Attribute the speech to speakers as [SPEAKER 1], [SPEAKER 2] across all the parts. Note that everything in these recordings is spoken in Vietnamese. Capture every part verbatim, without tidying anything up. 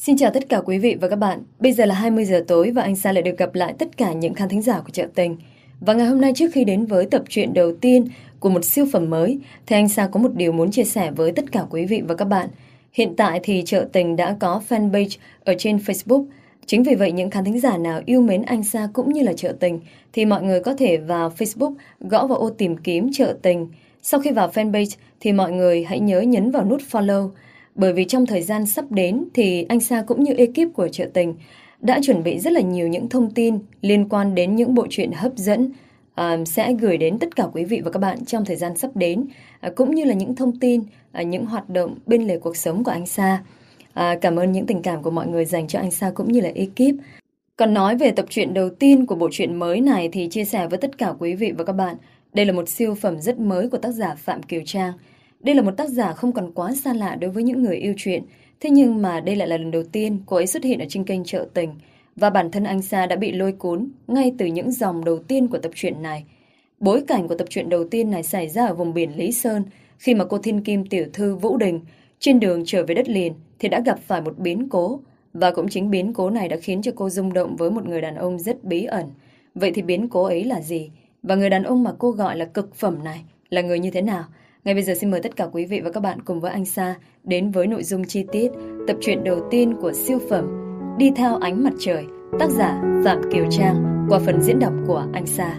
[SPEAKER 1] Xin chào tất cả quý vị và các bạn. Bây giờ là hai mươi giờ tối và anh Sa lại được gặp lại tất cả những khán thính giả của Chợ Tình. Và ngày hôm nay, trước khi đến với tập truyện đầu tiên của một siêu phẩm mới, thì anh Sa có một điều muốn chia sẻ với tất cả quý vị và các bạn. Hiện tại thì Chợ Tình đã có fanpage ở trên Facebook. Chính vì vậy, những khán thính giả nào yêu mến anh Sa cũng như là Chợ Tình thì mọi người có thể vào Facebook, gõ vào ô tìm kiếm Chợ Tình. Sau khi vào fanpage thì mọi người hãy nhớ nhấn vào nút follow. Bởi vì trong thời gian sắp đến thì anh Sa cũng như ekip của Chợ Tình đã chuẩn bị rất là nhiều những thông tin liên quan đến những bộ truyện hấp dẫn uh, sẽ gửi đến tất cả quý vị và các bạn trong thời gian sắp đến, uh, cũng như là những thông tin, uh, những hoạt động bên lề cuộc sống của anh Sa. Uh, cảm ơn những tình cảm của mọi người dành cho anh Sa cũng như là ekip. Còn nói về tập truyện đầu tiên của bộ truyện mới này thì chia sẻ với tất cả quý vị và các bạn, đây là một siêu phẩm rất mới của tác giả Phạm Kiều Trang. Đây là một tác giả không còn quá xa lạ đối với những người yêu truyện. Thế nhưng mà đây lại là lần đầu tiên cô ấy xuất hiện ở trên kênh Chợ Tình. Và bản thân anh Sa đã bị lôi cuốn ngay từ những dòng đầu tiên của tập truyện này. Bối cảnh của tập truyện đầu tiên này xảy ra ở vùng biển Lý Sơn, khi mà cô thiên kim tiểu thư Vũ Đình trên đường trở về đất liền thì đã gặp phải một biến cố. Và cũng chính biến cố này đã khiến cho cô rung động với một người đàn ông rất bí ẩn. Vậy thì biến cố ấy là gì? Và người đàn ông mà cô gọi là cực phẩm này là người như thế nào? Ngay bây giờ xin mời tất cả quý vị và các bạn cùng với anh Sa đến với nội dung chi tiết tập truyện đầu tiên của siêu phẩm Đi Theo Ánh Mặt Trời, tác giả Phạm Kiều Trang, qua phần diễn đọc của anh Sa.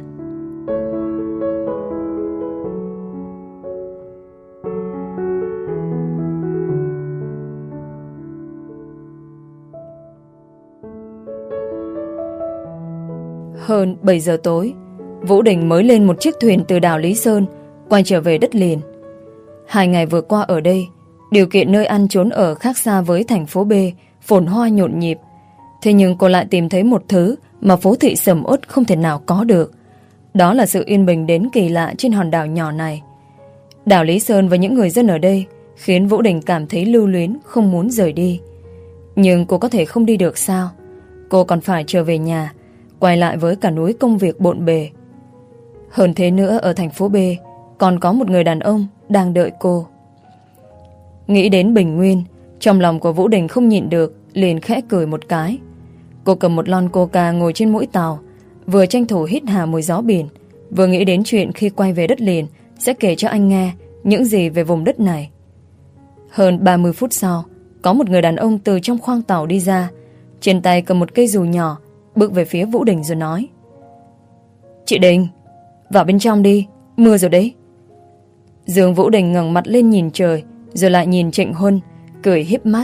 [SPEAKER 1] Hơn bảy giờ tối, Vũ Đình mới lên một chiếc thuyền từ đảo Lý Sơn quay trở về đất liền. Hai ngày vừa qua ở đây, điều kiện nơi ăn trốn ở khác xa với thành phố B, phồn hoa nhộn nhịp. Thế nhưng cô lại tìm thấy một thứ mà phố thị sầm uất không thể nào có được. Đó là sự yên bình đến kỳ lạ trên hòn đảo nhỏ này. Đảo Lý Sơn và những người dân ở đây khiến Vũ Đình cảm thấy lưu luyến, không muốn rời đi. Nhưng cô có thể không đi được sao? Cô còn phải trở về nhà, quay lại với cả núi công việc bộn bề. Hơn thế nữa, ở thành phố B còn có một người đàn ông đang đợi cô. Nghĩ đến Bình Nguyên, trong lòng của Vũ Đình không nhịn được, liền khẽ cười một cái. Cô cầm một lon coca ngồi trên mũi tàu, vừa tranh thủ hít hà mùi gió biển, vừa nghĩ đến chuyện khi quay về đất liền sẽ kể cho anh nghe những gì về vùng đất này. Hơn ba mươi phút sau, có một người đàn ông từ trong khoang tàu đi ra, trên tay cầm một cây dù nhỏ, bước về phía Vũ Đình rồi nói: "Chị Đình, vào bên trong đi, mưa rồi đấy." Dương Vũ Đình ngẩng mặt lên nhìn trời, rồi lại nhìn Trịnh Huân, cười híp mắt: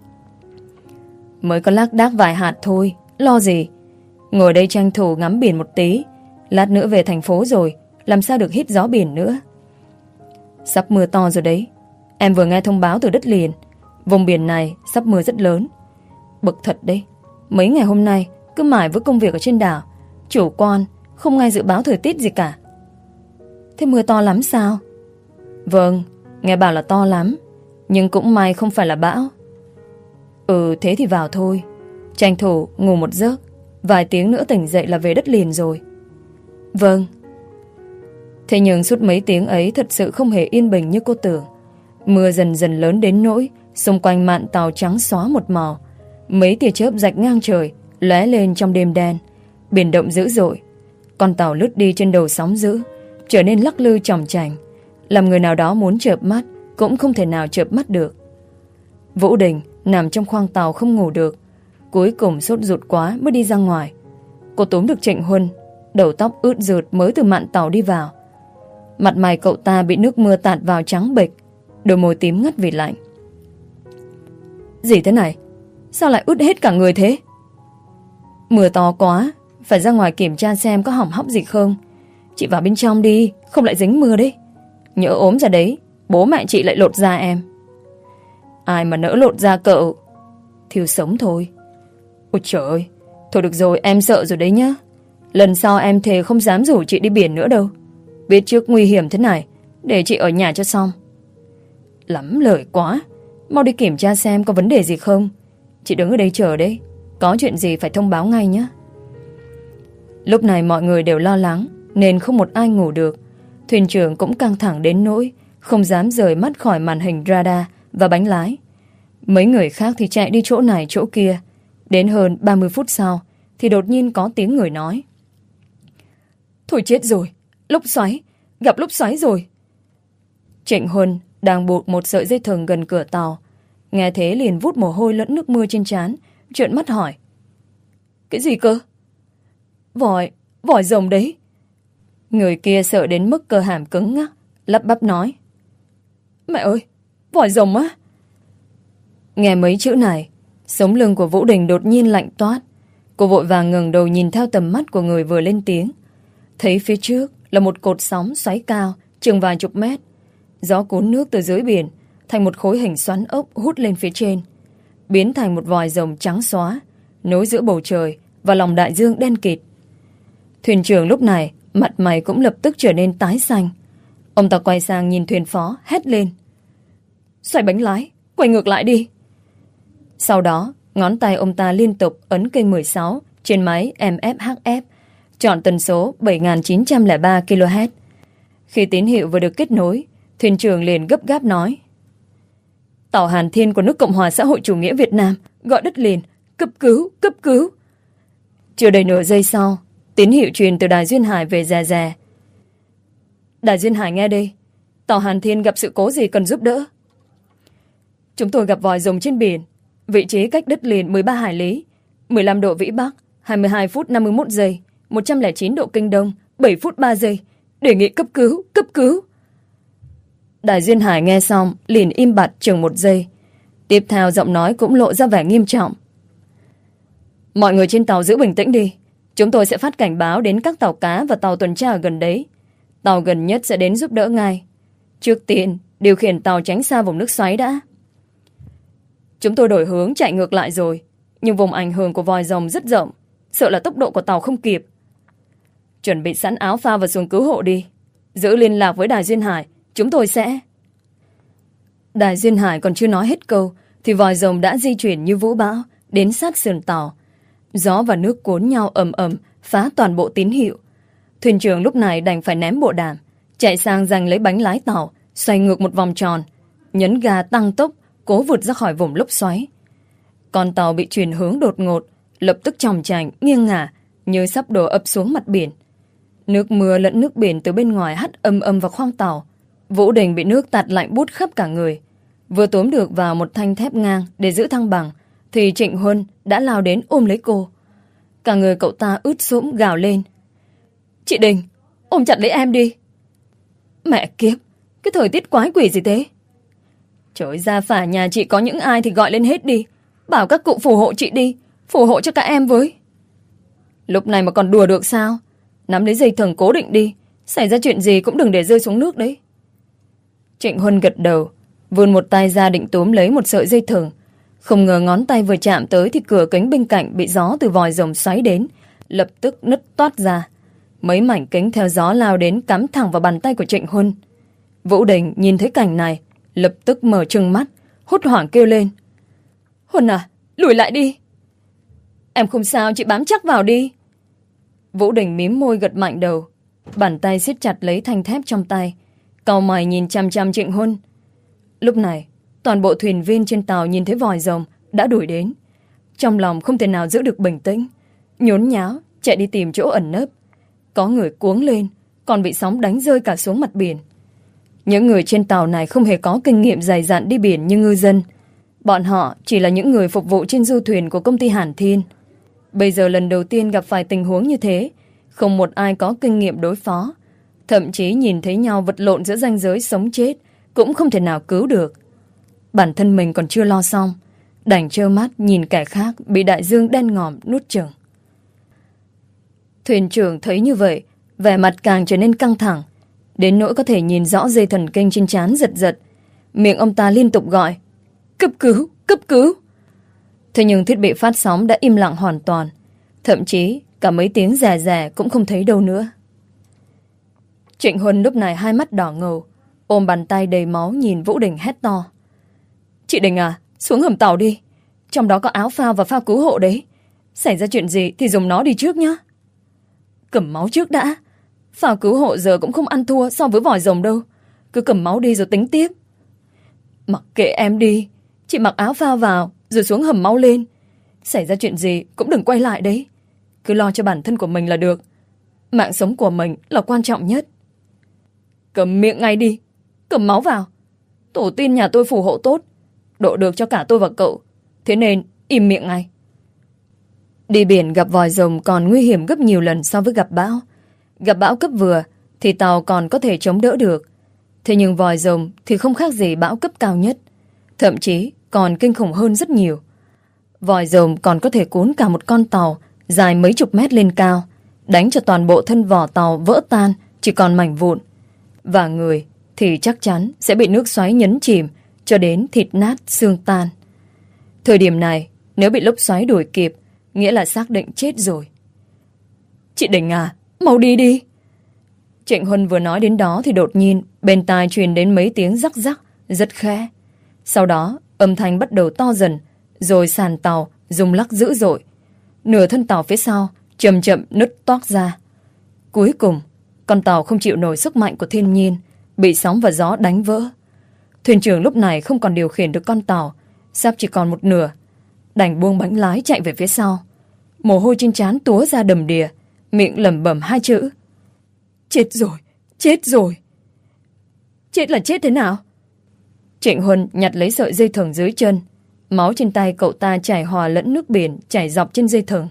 [SPEAKER 1] "Mới có lác đác vài hạt thôi, lo gì. Ngồi đây tranh thủ ngắm biển một tí, lát nữa về thành phố rồi, làm sao được hít gió biển nữa." "Sắp mưa to rồi đấy. Em vừa nghe thông báo từ đất liền, vùng biển này sắp mưa rất lớn. Bực thật đấy. Mấy ngày hôm nay cứ mải với công việc ở trên đảo, chủ quan, không nghe dự báo thời tiết gì cả." "Thế mưa to lắm sao?" "Vâng, nghe bảo là to lắm, nhưng cũng may không phải là bão." "Ừ, thế thì vào thôi. Tranh thủ ngủ một giấc, vài tiếng nữa tỉnh dậy là về đất liền rồi." "Vâng." Thế nhưng suốt mấy tiếng ấy thật sự không hề yên bình như cô tưởng. Mưa dần dần lớn đến nỗi xung quanh mạn tàu trắng xóa một màu. Mấy tia chớp rạch ngang trời lóe lên trong đêm đen. Biển động dữ dội. Con tàu lướt đi trên đầu sóng dữ, trở nên lắc lư chòng chành, làm người nào đó muốn chợp mắt cũng không thể nào chợp mắt được. Vũ Đình nằm trong khoang tàu không ngủ được, cuối cùng sốt ruột quá mới đi ra ngoài. Cô túm được Trịnh Huân, đầu tóc ướt rượt mới từ mạn tàu đi vào. Mặt mày cậu ta bị nước mưa tạt vào trắng bệch, đôi môi tím ngắt vì lạnh. "Gì thế này? Sao lại ướt hết cả người thế?" "Mưa to quá, phải ra ngoài kiểm tra xem có hỏng hóc gì không. Chị vào bên trong đi, không lại dính mưa đấy. Nhỡ ốm ra đấy, bố mẹ chị lại lột da em." "Ai mà nỡ lột da cậu. Thiếu sống thôi." "Ôi trời ơi, thôi được rồi, em sợ rồi đấy nhá. Lần sau em thề không dám rủ chị đi biển nữa đâu. Biết trước nguy hiểm thế này, để chị ở nhà cho xong." "Lắm lời quá. Mau đi kiểm tra xem có vấn đề gì không. Chị đứng ở đây chờ đấy, có chuyện gì phải thông báo ngay nhé." Lúc này mọi người đều lo lắng nên không một ai ngủ được. Thuyền trưởng cũng căng thẳng đến nỗi không dám rời mắt khỏi màn hình radar và bánh lái. Mấy người khác thì chạy đi chỗ này chỗ kia. Đến hơn ba mươi phút sau thì đột nhiên có tiếng người nói: Thôi chết rồi, lốc xoáy, gặp lốc xoáy rồi. Trịnh Huân đang buộc một sợi dây thừng gần cửa tàu. Nghe thế liền vút mồ hôi lẫn nước mưa trên trán, trợn mắt hỏi: Cái gì cơ? Vòi, vòi rồng đấy. Người kia sợ đến mức cơ hàm cứng ngắc, lắp bắp nói: Mẹ ơi, vòi rồng á? Nghe mấy chữ này, sống lưng của Vũ Đình đột nhiên lạnh toát. Cô vội vàng ngẩng đầu nhìn theo tầm mắt của người vừa lên tiếng. Thấy phía trước là một cột sóng xoáy cao, chừng vài chục mét. Gió cuốn nước từ dưới biển thành một khối hình xoắn ốc hút lên phía trên, biến thành một vòi rồng trắng xóa, nối giữa bầu trời và lòng đại dương đen kịt. Thuyền trưởng lúc này mặt mày cũng lập tức trở nên tái xanh. Ông ta quay sang nhìn thuyền phó, hét lên: Xoay bánh lái, quay ngược lại đi. Sau đó, ngón tay ông ta liên tục ấn kênh mười sáu trên máy em ép hát ép, chọn tần số bảy nghìn chín trăm lẻ ba ki lô héc. Khi tín hiệu vừa được kết nối, thuyền trưởng liền gấp gáp nói: Tàu Hàn Thiên của nước Cộng hòa xã hội chủ nghĩa Việt Nam gọi đất liền, cấp cứu, cấp cứu. Chưa đầy nửa giây sau, tín hiệu truyền từ đài Duyên Hải về rè rè: Đài Duyên Hải nghe đây, tàu Hàn Thiên gặp sự cố gì cần giúp đỡ? Chúng tôi gặp vòi rồng trên biển, vị trí cách đất liền mười ba hải lý, mười lăm độ vĩ Bắc, hai mươi hai phút năm mươi mốt giây, một trăm lẻ chín độ kinh Đông, bảy phút ba giây. Đề nghị cấp cứu, cấp cứu. Đài Duyên Hải nghe xong liền im bặt chừng một giây. Tiếp theo giọng nói cũng lộ ra vẻ nghiêm trọng: Mọi người trên tàu giữ bình tĩnh đi. Chúng tôi sẽ phát cảnh báo đến các tàu cá và tàu tuần tra ở gần đấy. Tàu gần nhất sẽ đến giúp đỡ ngay. Trước tiên, điều khiển tàu tránh xa vùng nước xoáy đã. Chúng tôi đổi hướng chạy ngược lại rồi, nhưng vùng ảnh hưởng của vòi rồng rất rộng, sợ là tốc độ của tàu không kịp. Chuẩn bị sẵn áo phao và xuồng cứu hộ đi. Giữ liên lạc với Đài Duyên Hải, chúng tôi sẽ... Đài Duyên Hải còn chưa nói hết câu thì vòi rồng đã di chuyển như vũ bão đến sát sườn tàu. Gió và nước cuốn nhau ầm ầm, phá toàn bộ tín hiệu. Thuyền trưởng lúc này đành phải ném bộ đàm, chạy sang giành lấy bánh lái tàu, xoay ngược một vòng tròn, nhấn ga tăng tốc, cố vượt ra khỏi vùng lốc xoáy. Con tàu bị chuyển hướng đột ngột, lập tức chòng chành, nghiêng ngả, như sắp đổ ập xuống mặt biển. Nước mưa lẫn nước biển từ bên ngoài hắt âm âm vào khoang tàu. Vũ Đình bị nước tạt lạnh buốt khắp cả người. Vừa túm được vào một thanh thép ngang để giữ thăng bằng, thì Trịnh Huân đã lao đến ôm lấy cô. Cả người cậu ta ướt sũng gào lên: Chị Đình, ôm chặt lấy em đi. Mẹ kiếp, cái thời tiết quái quỷ gì thế? Trời ra phả nhà chị có những ai thì gọi lên hết đi. Bảo các cụ phù hộ chị đi, phù hộ cho các em với. Lúc này mà còn đùa được sao? Nắm lấy dây thừng cố định đi, xảy ra chuyện gì cũng đừng để rơi xuống nước đấy. Trịnh Huân gật đầu, vươn một tay ra định túm lấy một sợi dây thừng. Không ngờ ngón tay vừa chạm tới thì cửa kính bên cạnh bị gió từ vòi rồng xoáy đến, lập tức nứt toát ra. Mấy mảnh kính theo gió lao đến cắm thẳng vào bàn tay của Trịnh Huân. Vũ Đình nhìn thấy cảnh này, lập tức mở trừng mắt, hốt hoảng kêu lên: Huân à, lùi lại đi. Em không sao, chị bám chắc vào đi. Vũ Đình mím môi gật mạnh đầu, bàn tay siết chặt lấy thanh thép trong tay, cau mày nhìn chăm chăm Trịnh Huân. Lúc này, toàn bộ thuyền viên trên tàu nhìn thấy vòi rồng đã đuổi đến. Trong lòng không thể nào giữ được bình tĩnh, nhốn nháo chạy đi tìm chỗ ẩn nấp. Có người cuống lên, còn bị sóng đánh rơi cả xuống mặt biển. Những người trên tàu này không hề có kinh nghiệm dày dặn đi biển như ngư dân. Bọn họ chỉ là những người phục vụ trên du thuyền của công ty Hàn Thiên. Bây giờ lần đầu tiên gặp phải tình huống như thế, không một ai có kinh nghiệm đối phó. Thậm chí nhìn thấy nhau vật lộn giữa ranh giới sống chết cũng không thể nào cứu được. Bản thân mình còn chưa lo xong, đành trơ mắt nhìn kẻ khác bị đại dương đen ngòm nuốt chửng. Thuyền trưởng thấy như vậy, vẻ mặt càng trở nên căng thẳng, đến nỗi có thể nhìn rõ dây thần kinh trên trán giật giật. Miệng ông ta liên tục gọi: Cấp cứu, cấp cứu. Thế nhưng thiết bị phát sóng đã im lặng hoàn toàn, thậm chí cả mấy tiếng rè rè cũng không thấy đâu nữa. Trịnh Huân lúc này hai mắt đỏ ngầu, ôm bàn tay đầy máu nhìn Vũ Đình hét to: Chị Đình à, xuống hầm tàu đi, trong đó có áo phao và phao cứu hộ đấy. Xảy ra chuyện gì thì dùng nó đi trước nhá. Cầm máu trước đã. Phao cứu hộ giờ cũng không ăn thua so với vòi rồng đâu. Cứ cầm máu đi rồi tính tiếp. Mặc kệ em đi, Chị mặc áo phao vào rồi xuống hầm mau lên. Xảy ra chuyện gì cũng đừng quay lại đấy. Cứ lo cho bản thân của mình là được. Mạng sống của mình là quan trọng nhất. Cầm miệng ngay đi. Cầm máu vào. Tổ tiên nhà tôi phù hộ tốt, độ được cho cả tôi và cậu. Thế nên im miệng ngay. Đi biển gặp vòi rồng còn nguy hiểm gấp nhiều lần so với gặp bão. Gặp bão cấp vừa thì tàu còn có thể chống đỡ được. Thế nhưng vòi rồng thì không khác gì bão cấp cao nhất. Thậm chí còn kinh khủng hơn rất nhiều. Vòi rồng còn có thể cuốn cả một con tàu dài mấy chục mét lên cao, đánh cho toàn bộ thân vỏ tàu vỡ tan, chỉ còn mảnh vụn. Và người thì chắc chắn sẽ bị nước xoáy nhấn chìm cho đến thịt nát xương tan. Thời điểm này, nếu bị lốc xoáy đuổi kịp, nghĩa là xác định chết rồi. Chị Đình à, mau đi đi. Trịnh Huân vừa nói đến đó thì đột nhiên bên tai truyền đến mấy tiếng rắc rắc rất khẽ. Sau đó âm thanh bắt đầu to dần, rồi sàn tàu rung lắc dữ dội. Nửa thân tàu phía sau chậm chậm nứt toác ra. Cuối cùng, con tàu không chịu nổi sức mạnh của thiên nhiên, bị sóng và gió đánh vỡ. Thuyền trưởng lúc này không còn điều khiển được con tàu, sắp chỉ còn một nửa, đành buông bánh lái chạy về phía sau. Mồ hôi trên trán túa ra đầm đìa, miệng lẩm bẩm hai chữ: chết rồi, chết rồi. Chết là chết thế nào? Trịnh Huân nhặt lấy sợi dây thừng dưới chân. Máu trên tay cậu ta chảy hòa lẫn nước biển chảy dọc trên dây thừng.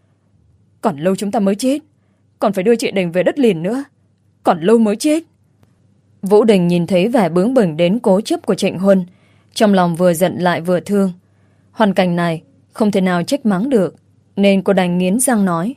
[SPEAKER 1] Còn lâu chúng ta mới chết. Còn phải đưa chị Đình về đất liền nữa. Còn lâu mới chết. Vũ Đình nhìn thấy vẻ bướng bỉnh đến cố chấp của Trịnh Huân, trong lòng vừa giận lại vừa thương. Hoàn cảnh này không thể nào trách mắng được, nên cô đành nghiến răng nói: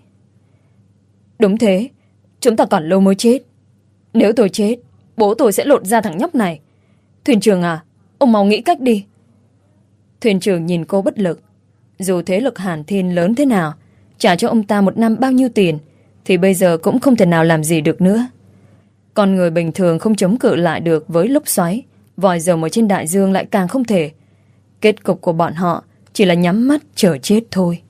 [SPEAKER 1] đúng thế, chúng ta còn lâu mới chết. Nếu tôi chết, bố tôi sẽ lột ra thằng nhóc này. Thuyền trưởng à, ông mau nghĩ cách đi. Thuyền trưởng nhìn cô bất lực. Dù thế lực Hàn Thiên lớn thế nào, trả cho ông ta một năm bao nhiêu tiền, thì bây giờ cũng không thể nào làm gì được nữa. Con người bình thường không chống cự lại được với lốc xoáy, vòi rồng ở trên đại dương lại càng không thể. Kết cục của bọn họ chỉ là nhắm mắt chờ chết thôi.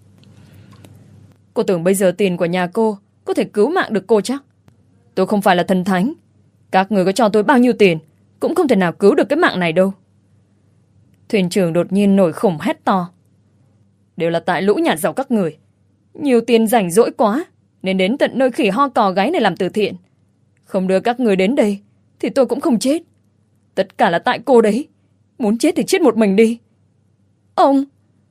[SPEAKER 1] Cô tưởng bây giờ tiền của nhà cô có thể cứu mạng được cô chắc? Tôi không phải là thần thánh. Các người có cho tôi bao nhiêu tiền cũng không thể nào cứu được cái mạng này đâu. Thuyền trưởng đột nhiên nổi khủng hét to: đều là tại lũ nhà giàu các người. Nhiều tiền rảnh rỗi quá nên đến tận nơi khỉ ho cò gáy này làm từ thiện. Không đưa các người đến đây thì tôi cũng không chết. Tất cả là tại cô đấy. Muốn chết thì chết một mình đi. Ông...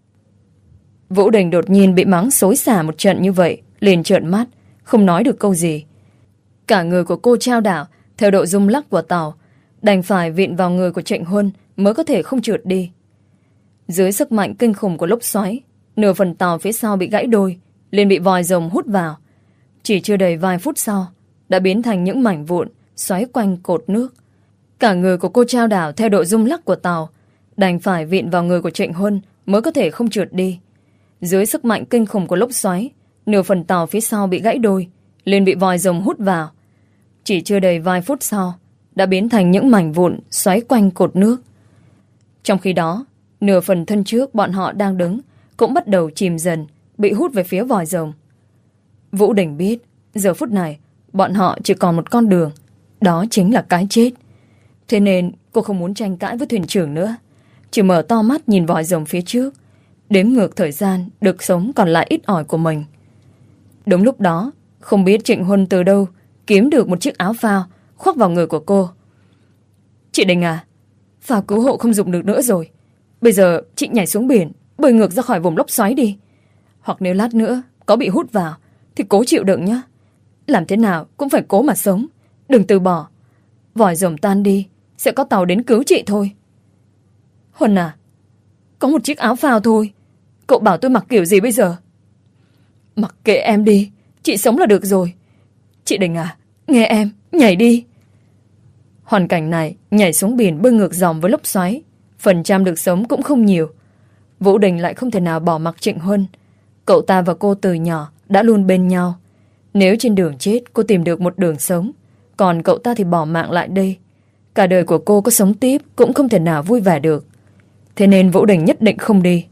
[SPEAKER 1] Vũ Đình đột nhiên bị mắng xối xả một trận như vậy, liền trợn mắt, không nói được câu gì. Cả người của cô trao đảo theo độ rung lắc của tàu, đành phải vịn vào người của Trịnh Huân mới có thể không trượt đi. Dưới sức mạnh kinh khủng của lốc xoáy, nửa phần tàu phía sau bị gãy đôi, liền bị vòi rồng hút vào. Chỉ chưa đầy vài phút sau, đã biến thành những mảnh vụn xoáy quanh cột nước. Cả người của cô trao đảo theo độ rung lắc của tàu, đành phải vịn vào người của Trịnh Huân mới có thể không trượt đi. Dưới sức mạnh kinh khủng của lốc xoáy, nửa phần tàu phía sau bị gãy đôi, liền bị vòi rồng hút vào. Chỉ chưa đầy vài phút sau, đã biến thành những mảnh vụn xoáy quanh cột nước. Trong khi đó, nửa phần thân trước bọn họ đang đứng cũng bắt đầu chìm dần, bị hút về phía vòi rồng. Vũ Đình biết, giờ phút này, bọn họ chỉ còn một con đường, đó chính là cái chết. Thế nên cô không muốn tranh cãi với thuyền trưởng nữa, chỉ mở to mắt nhìn vòi rồng phía trước, đếm ngược thời gian được sống còn lại ít ỏi của mình. Đúng lúc đó, không biết Trịnh Huân từ đâu kiếm được một chiếc áo phao khoác vào người của cô. Chị Đình à, phao cứu hộ không dùng được nữa rồi. Bây giờ chị nhảy xuống biển, bơi ngược ra khỏi vùng lốc xoáy đi. Hoặc nếu lát nữa có bị hút vào thì cố chịu đựng nhé. Làm thế nào cũng phải cố mà sống, đừng từ bỏ. Vòi rồng tan đi, sẽ có tàu đến cứu chị thôi. Huân à, có một chiếc áo phao thôi, cậu bảo tôi mặc kiểu gì bây giờ? Mặc kệ em đi, chị sống là được rồi. Chị Đình à, nghe em, nhảy đi. Hoàn cảnh này, nhảy xuống biển bơi ngược dòng với lốc xoáy, phần trăm được sống cũng không nhiều. Vũ Đình lại không thể nào bỏ mặc Trịnh Huân. Cậu ta và cô từ nhỏ đã luôn bên nhau. Nếu trên đường chết cô tìm được một đường sống, còn cậu ta thì bỏ mạng lại đây, cả đời của cô có sống tiếp cũng không thể nào vui vẻ được. Thế nên Vũ Đình nhất định không đi.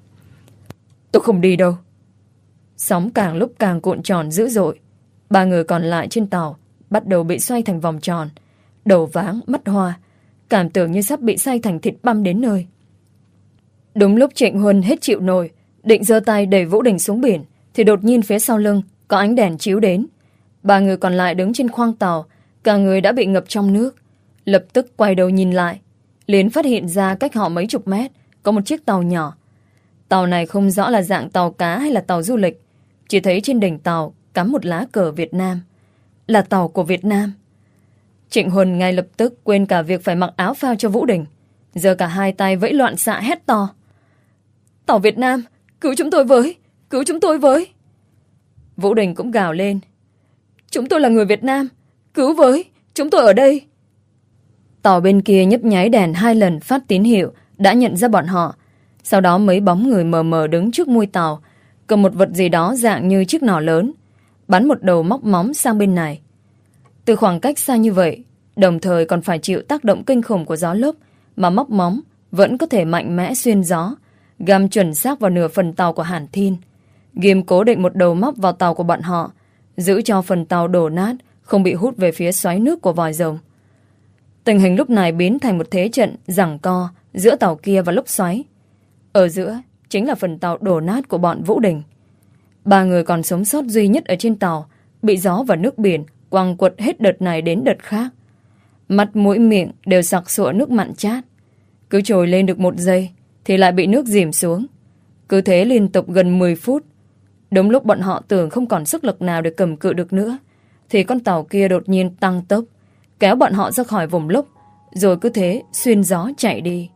[SPEAKER 1] Tôi không đi đâu. Sóng càng lúc càng cuộn tròn dữ dội. Ba người còn lại trên tàu bắt đầu bị xoay thành vòng tròn, đầu váng, mắt hoa, cảm tưởng như sắp bị xay thành thịt băm đến nơi. Đúng lúc Trịnh Huân hết chịu nổi, định giơ tay đẩy Vũ Đình xuống biển, thì đột nhiên phía sau lưng có ánh đèn chiếu đến. Ba người còn lại đứng trên khoang tàu, cả người đã bị ngập trong nước. Lập tức quay đầu nhìn lại, liền phát hiện ra cách họ mấy chục mét có một chiếc tàu nhỏ. Tàu này không rõ là dạng tàu cá hay là tàu du lịch, chỉ thấy trên đỉnh tàu cắm một lá cờ Việt Nam. Là tàu của Việt Nam. Trịnh Huân ngay lập tức quên cả việc phải mặc áo phao cho Vũ Đình, giơ cả hai tay vẫy loạn xạ hét to: Tàu Việt Nam, cứu chúng tôi với, cứu chúng tôi với. Vũ Đình cũng gào lên: Chúng tôi là người Việt Nam, cứu với, chúng tôi ở đây. Tàu bên kia nhấp nháy đèn hai lần phát tín hiệu, đã nhận ra bọn họ. Sau đó mấy bóng người mờ mờ đứng trước mui tàu, cầm một vật gì đó dạng như chiếc nỏ lớn, bắn một đầu móc móng sang bên này. Từ khoảng cách xa như vậy, đồng thời còn phải chịu tác động kinh khủng của gió lốc, mà móc móng vẫn có thể mạnh mẽ xuyên gió, găm chuẩn xác vào nửa phần tàu của Hàn Thiên, ghim cố định một đầu móc vào tàu của bọn họ, giữ cho phần tàu đổ nát, không bị hút về phía xoáy nước của vòi rồng. Tình hình lúc này biến thành một thế trận giằng co giữa tàu kia và lốc xoáy. Ở giữa chính là phần tàu đổ nát của bọn Vũ Đình. Ba người còn sống sót duy nhất ở trên tàu bị gió và nước biển quăng quật hết đợt này đến đợt khác. Mắt mũi miệng đều sặc sụa nước mặn chát. Cứ trồi lên được một giây thì lại bị nước dìm xuống. Cứ thế liên tục gần mười phút. Đúng lúc bọn họ tưởng không còn sức lực nào để cầm cự được nữa, thì con tàu kia đột nhiên tăng tốc, kéo bọn họ ra khỏi vùng lốc, rồi cứ thế xuyên gió chạy đi.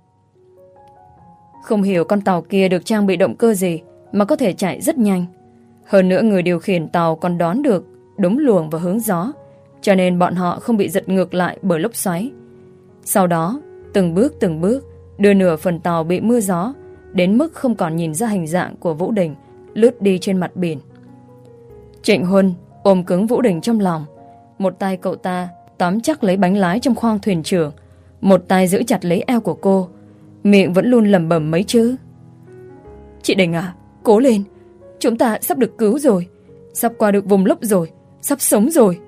[SPEAKER 1] Không hiểu con tàu kia được trang bị động cơ gì mà có thể chạy rất nhanh. Hơn nữa người điều khiển tàu còn đoán được đúng luồng và hướng gió, cho nên bọn họ không bị giật ngược lại bởi lốc xoáy. Sau đó, từng bước từng bước đưa nửa phần tàu bị mưa gió đến mức không còn nhìn ra hình dạng của Vũ Đình lướt đi trên mặt biển. Trịnh Huân ôm cứng Vũ Đình trong lòng, một tay cậu ta tóm chắc lấy bánh lái trong khoang thuyền trưởng, một tay giữ chặt lấy eo của cô, miệng vẫn luôn lẩm bẩm mấy chữ: Chị Đình à, cố lên, chúng ta sắp được cứu rồi, sắp qua được vùng lốc rồi, sắp sống rồi.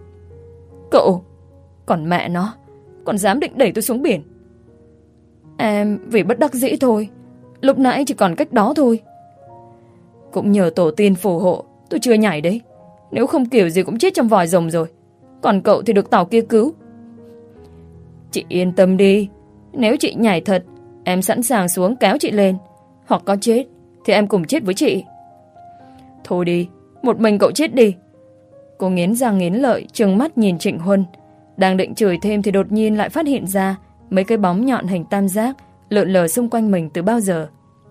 [SPEAKER 1] Cậu, còn mẹ nó, còn dám định đẩy tôi xuống biển. Em vì bất đắc dĩ thôi, lúc nãy chỉ còn cách đó thôi. Cũng nhờ tổ tiên phù hộ tôi chưa nhảy đấy, nếu không kiểu gì cũng chết trong vòi rồng rồi. Còn cậu thì được tàu kia cứu. Chị yên tâm đi, nếu chị nhảy thật, em sẵn sàng xuống kéo chị lên. Hoặc có chết thì em cùng chết với chị. Thôi đi, một mình cậu chết đi. Cô nghiến răng nghiến lợi trừng mắt nhìn Trịnh Huân. Đang định chửi thêm thì đột nhiên lại phát hiện ra mấy cái bóng nhọn hình tam giác lượn lờ xung quanh mình từ bao giờ.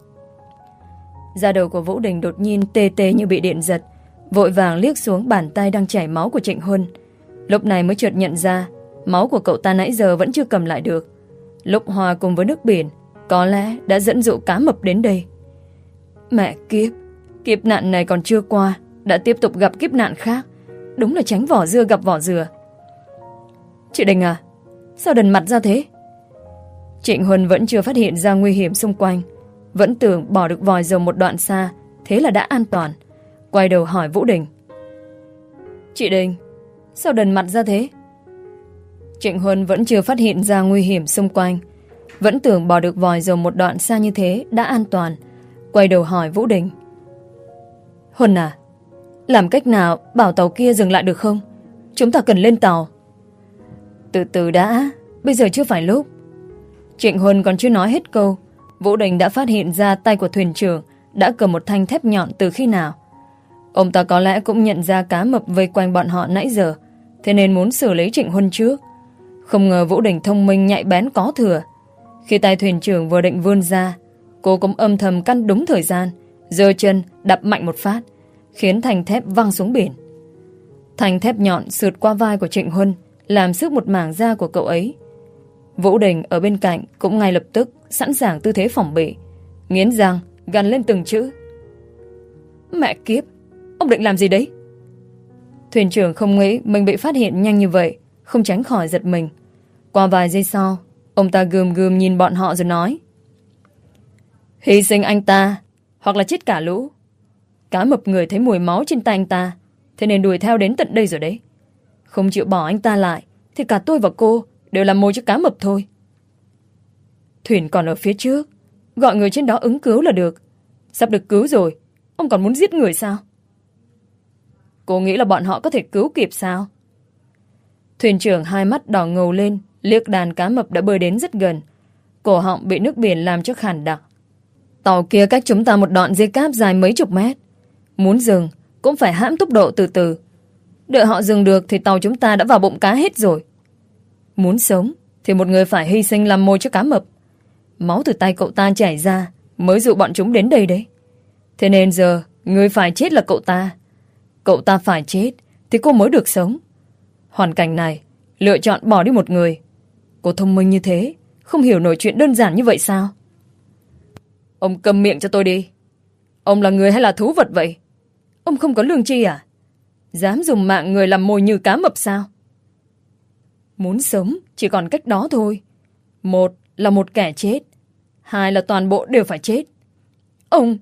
[SPEAKER 1] Da đầu của Vũ Đình đột nhiên tê tê như bị điện giật, vội vàng liếc xuống bàn tay đang chảy máu của Trịnh Huân. Lúc này mới chợt nhận ra máu của cậu ta nãy giờ vẫn chưa cầm lại được. Lúc hòa cùng với nước biển có lẽ đã dẫn dụ cá mập đến đây. Mẹ kiếp, kiếp nạn này còn chưa qua đã tiếp tục gặp kiếp nạn khác. Đúng là tránh vỏ dưa gặp vỏ dừa. Chị Đình à, sao đần mặt ra thế? Trịnh Huân vẫn chưa phát hiện ra nguy hiểm xung quanh, vẫn tưởng bỏ được vòi rồng một đoạn xa, thế là đã an toàn. Quay đầu hỏi Vũ Đình: Chị Đình, sao đần mặt ra thế? Trịnh Huân vẫn chưa phát hiện ra nguy hiểm xung quanh, vẫn tưởng bỏ được vòi rồng một đoạn xa như thế đã an toàn. Quay đầu hỏi Vũ Đình: Huân à, làm cách nào bảo tàu kia dừng lại được không? Chúng ta cần lên tàu. Từ từ đã, bây giờ chưa phải lúc. Trịnh Huân còn chưa nói hết câu, Vũ Đình đã phát hiện ra tay của thuyền trưởng đã cầm một thanh thép nhọn từ khi nào. Ông ta có lẽ cũng nhận ra cá mập vây quanh bọn họ nãy giờ, thế nên muốn xử lý Trịnh Huân trước. Không ngờ Vũ Đình thông minh nhạy bén có thừa. Khi tay thuyền trưởng vừa định vươn ra, cô cũng âm thầm căn đúng thời gian, giơ chân đập mạnh một phát, khiến thanh thép văng xuống biển. Thanh thép nhọn sượt qua vai của Trịnh Huân, làm xước một mảng da của cậu ấy. Vũ Đình ở bên cạnh cũng ngay lập tức sẵn sàng tư thế phòng bị, nghiến răng gằn lên từng chữ: Mẹ kiếp, ông định làm gì đấy? Thuyền trưởng không nghĩ mình bị phát hiện nhanh như vậy, không tránh khỏi giật mình. Qua vài giây sau, ông ta gườm gườm nhìn bọn họ rồi nói: Hy sinh anh ta, hoặc là chết cả lũ. Cá mập người thấy mùi máu trên tay anh ta, thế nên đuổi theo đến tận đây rồi đấy. Không chịu bỏ anh ta lại thì cả tôi và cô đều làm mồi cho cá mập thôi. Thuyền còn ở phía trước, Gọi người trên đó ứng cứu là được. Sắp được cứu rồi, ông còn muốn giết người sao? Cô nghĩ là bọn họ có thể cứu kịp sao? Thuyền trưởng hai mắt đỏ ngầu lên, liếc đàn cá mập đã bơi đến rất gần. Cổ họng bị nước biển làm cho khàn đặc. Tàu kia cách chúng ta một đoạn dây cáp dài mấy chục mét. Muốn dừng cũng phải hãm tốc độ từ từ. Đợi họ dừng được thì tàu chúng ta đã vào bụng cá hết rồi. Muốn sống thì một người phải hy sinh làm mồi cho cá mập. Máu từ tay cậu ta chảy ra mới dụ bọn chúng đến đây đấy. Thế nên giờ người phải chết là cậu ta. Cậu ta phải chết thì cô mới được sống. Hoàn cảnh này lựa chọn bỏ đi một người. Cô thông minh như thế, không hiểu nổi chuyện đơn giản như vậy sao? Ông câm miệng cho tôi đi. Ông là người hay là thú vật vậy? Ông không có lương tri à? Dám dùng mạng người làm mồi như cá mập sao? Muốn sống chỉ còn cách đó thôi. Một là một kẻ chết, hai là toàn bộ đều phải chết. Ông...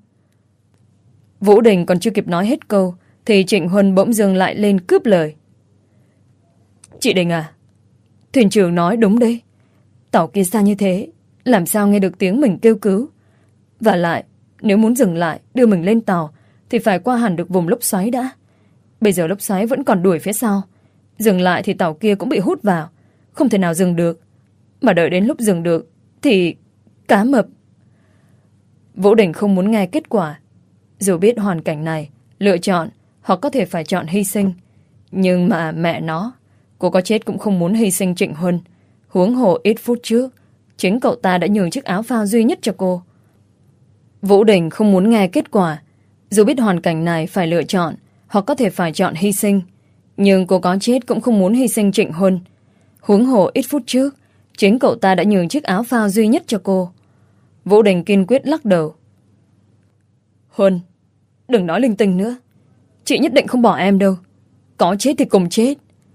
[SPEAKER 1] Vũ Đình còn chưa kịp nói hết câu thì Trịnh Huân bỗng dưng lại lên cướp lời. Chị Đình à, thuyền trưởng nói đúng đấy. Tàu kia xa như thế, làm sao nghe được tiếng mình kêu cứu? Và lại, nếu muốn dừng lại đưa mình lên tàu thì phải qua hẳn được vùng lốc xoáy đã. Bây giờ lốc xoáy vẫn còn đuổi phía sau. Dừng lại thì tàu kia cũng bị hút vào, không thể nào dừng được. Mà đợi đến lúc dừng được thì... cá mập. Vũ Đình không muốn nghe kết quả. Dù biết hoàn cảnh này, lựa chọn hoặc có thể phải chọn hy sinh. Nhưng mà mẹ nó, cô có chết cũng không muốn hy sinh Trịnh Huân. Huống hồ ít phút trước, chính cậu ta đã nhường chiếc áo phao duy nhất cho cô. Vũ Đình không muốn nghe kết quả. Dù biết hoàn cảnh này phải lựa chọn hoặc có thể phải chọn hy sinh, nhưng cô có chết cũng không muốn hy sinh Trịnh Huân. Huống hồ ít phút trước, chính cậu ta đã nhường chiếc áo phao duy nhất cho cô. Vũ Đình kiên quyết lắc đầu. Huân, đừng nói linh tinh nữa. Chị nhất định không bỏ em đâu. Có chết thì cùng chết.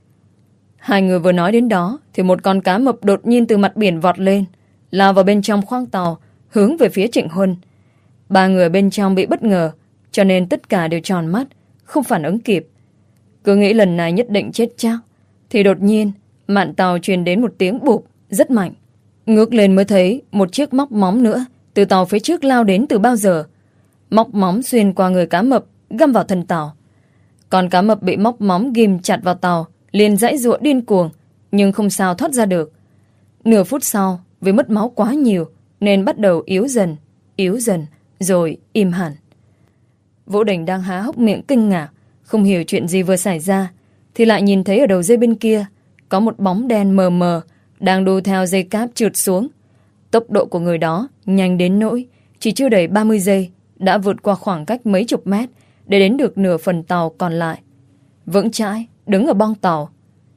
[SPEAKER 1] Hai người vừa nói đến đó thì một con cá mập đột nhiên từ mặt biển vọt lên, lao vào bên trong khoang tàu, hướng về phía Trịnh Huân. Ba người bên trong bị bất ngờ, cho nên tất cả đều tròn mắt, không phản ứng kịp. Cứ nghĩ lần này nhất định chết chắc, thì đột nhiên mạn tàu truyền đến một tiếng bụp rất mạnh. Ngước lên mới thấy một chiếc móc móng nữa từ tàu phía trước lao đến từ bao giờ. Móc móng xuyên qua người cá mập, găm vào thân tàu. Còn cá mập bị móc móng ghim chặt vào tàu, liền giãy giụa điên cuồng, nhưng không sao thoát ra được. Nửa phút sau, vì mất máu quá nhiều, nên bắt đầu yếu dần, yếu dần, rồi im hẳn. Vũ Đình đang há hốc miệng kinh ngạc, không hiểu chuyện gì vừa xảy ra, thì lại nhìn thấy ở đầu dây bên kia có một bóng đen mờ mờ đang đu theo dây cáp trượt xuống. Tốc độ của người đó nhanh đến nỗi chỉ chưa đầy ba mươi giây đã vượt qua khoảng cách mấy chục mét để đến được nửa phần tàu còn lại. Vững chãi đứng ở bong tàu,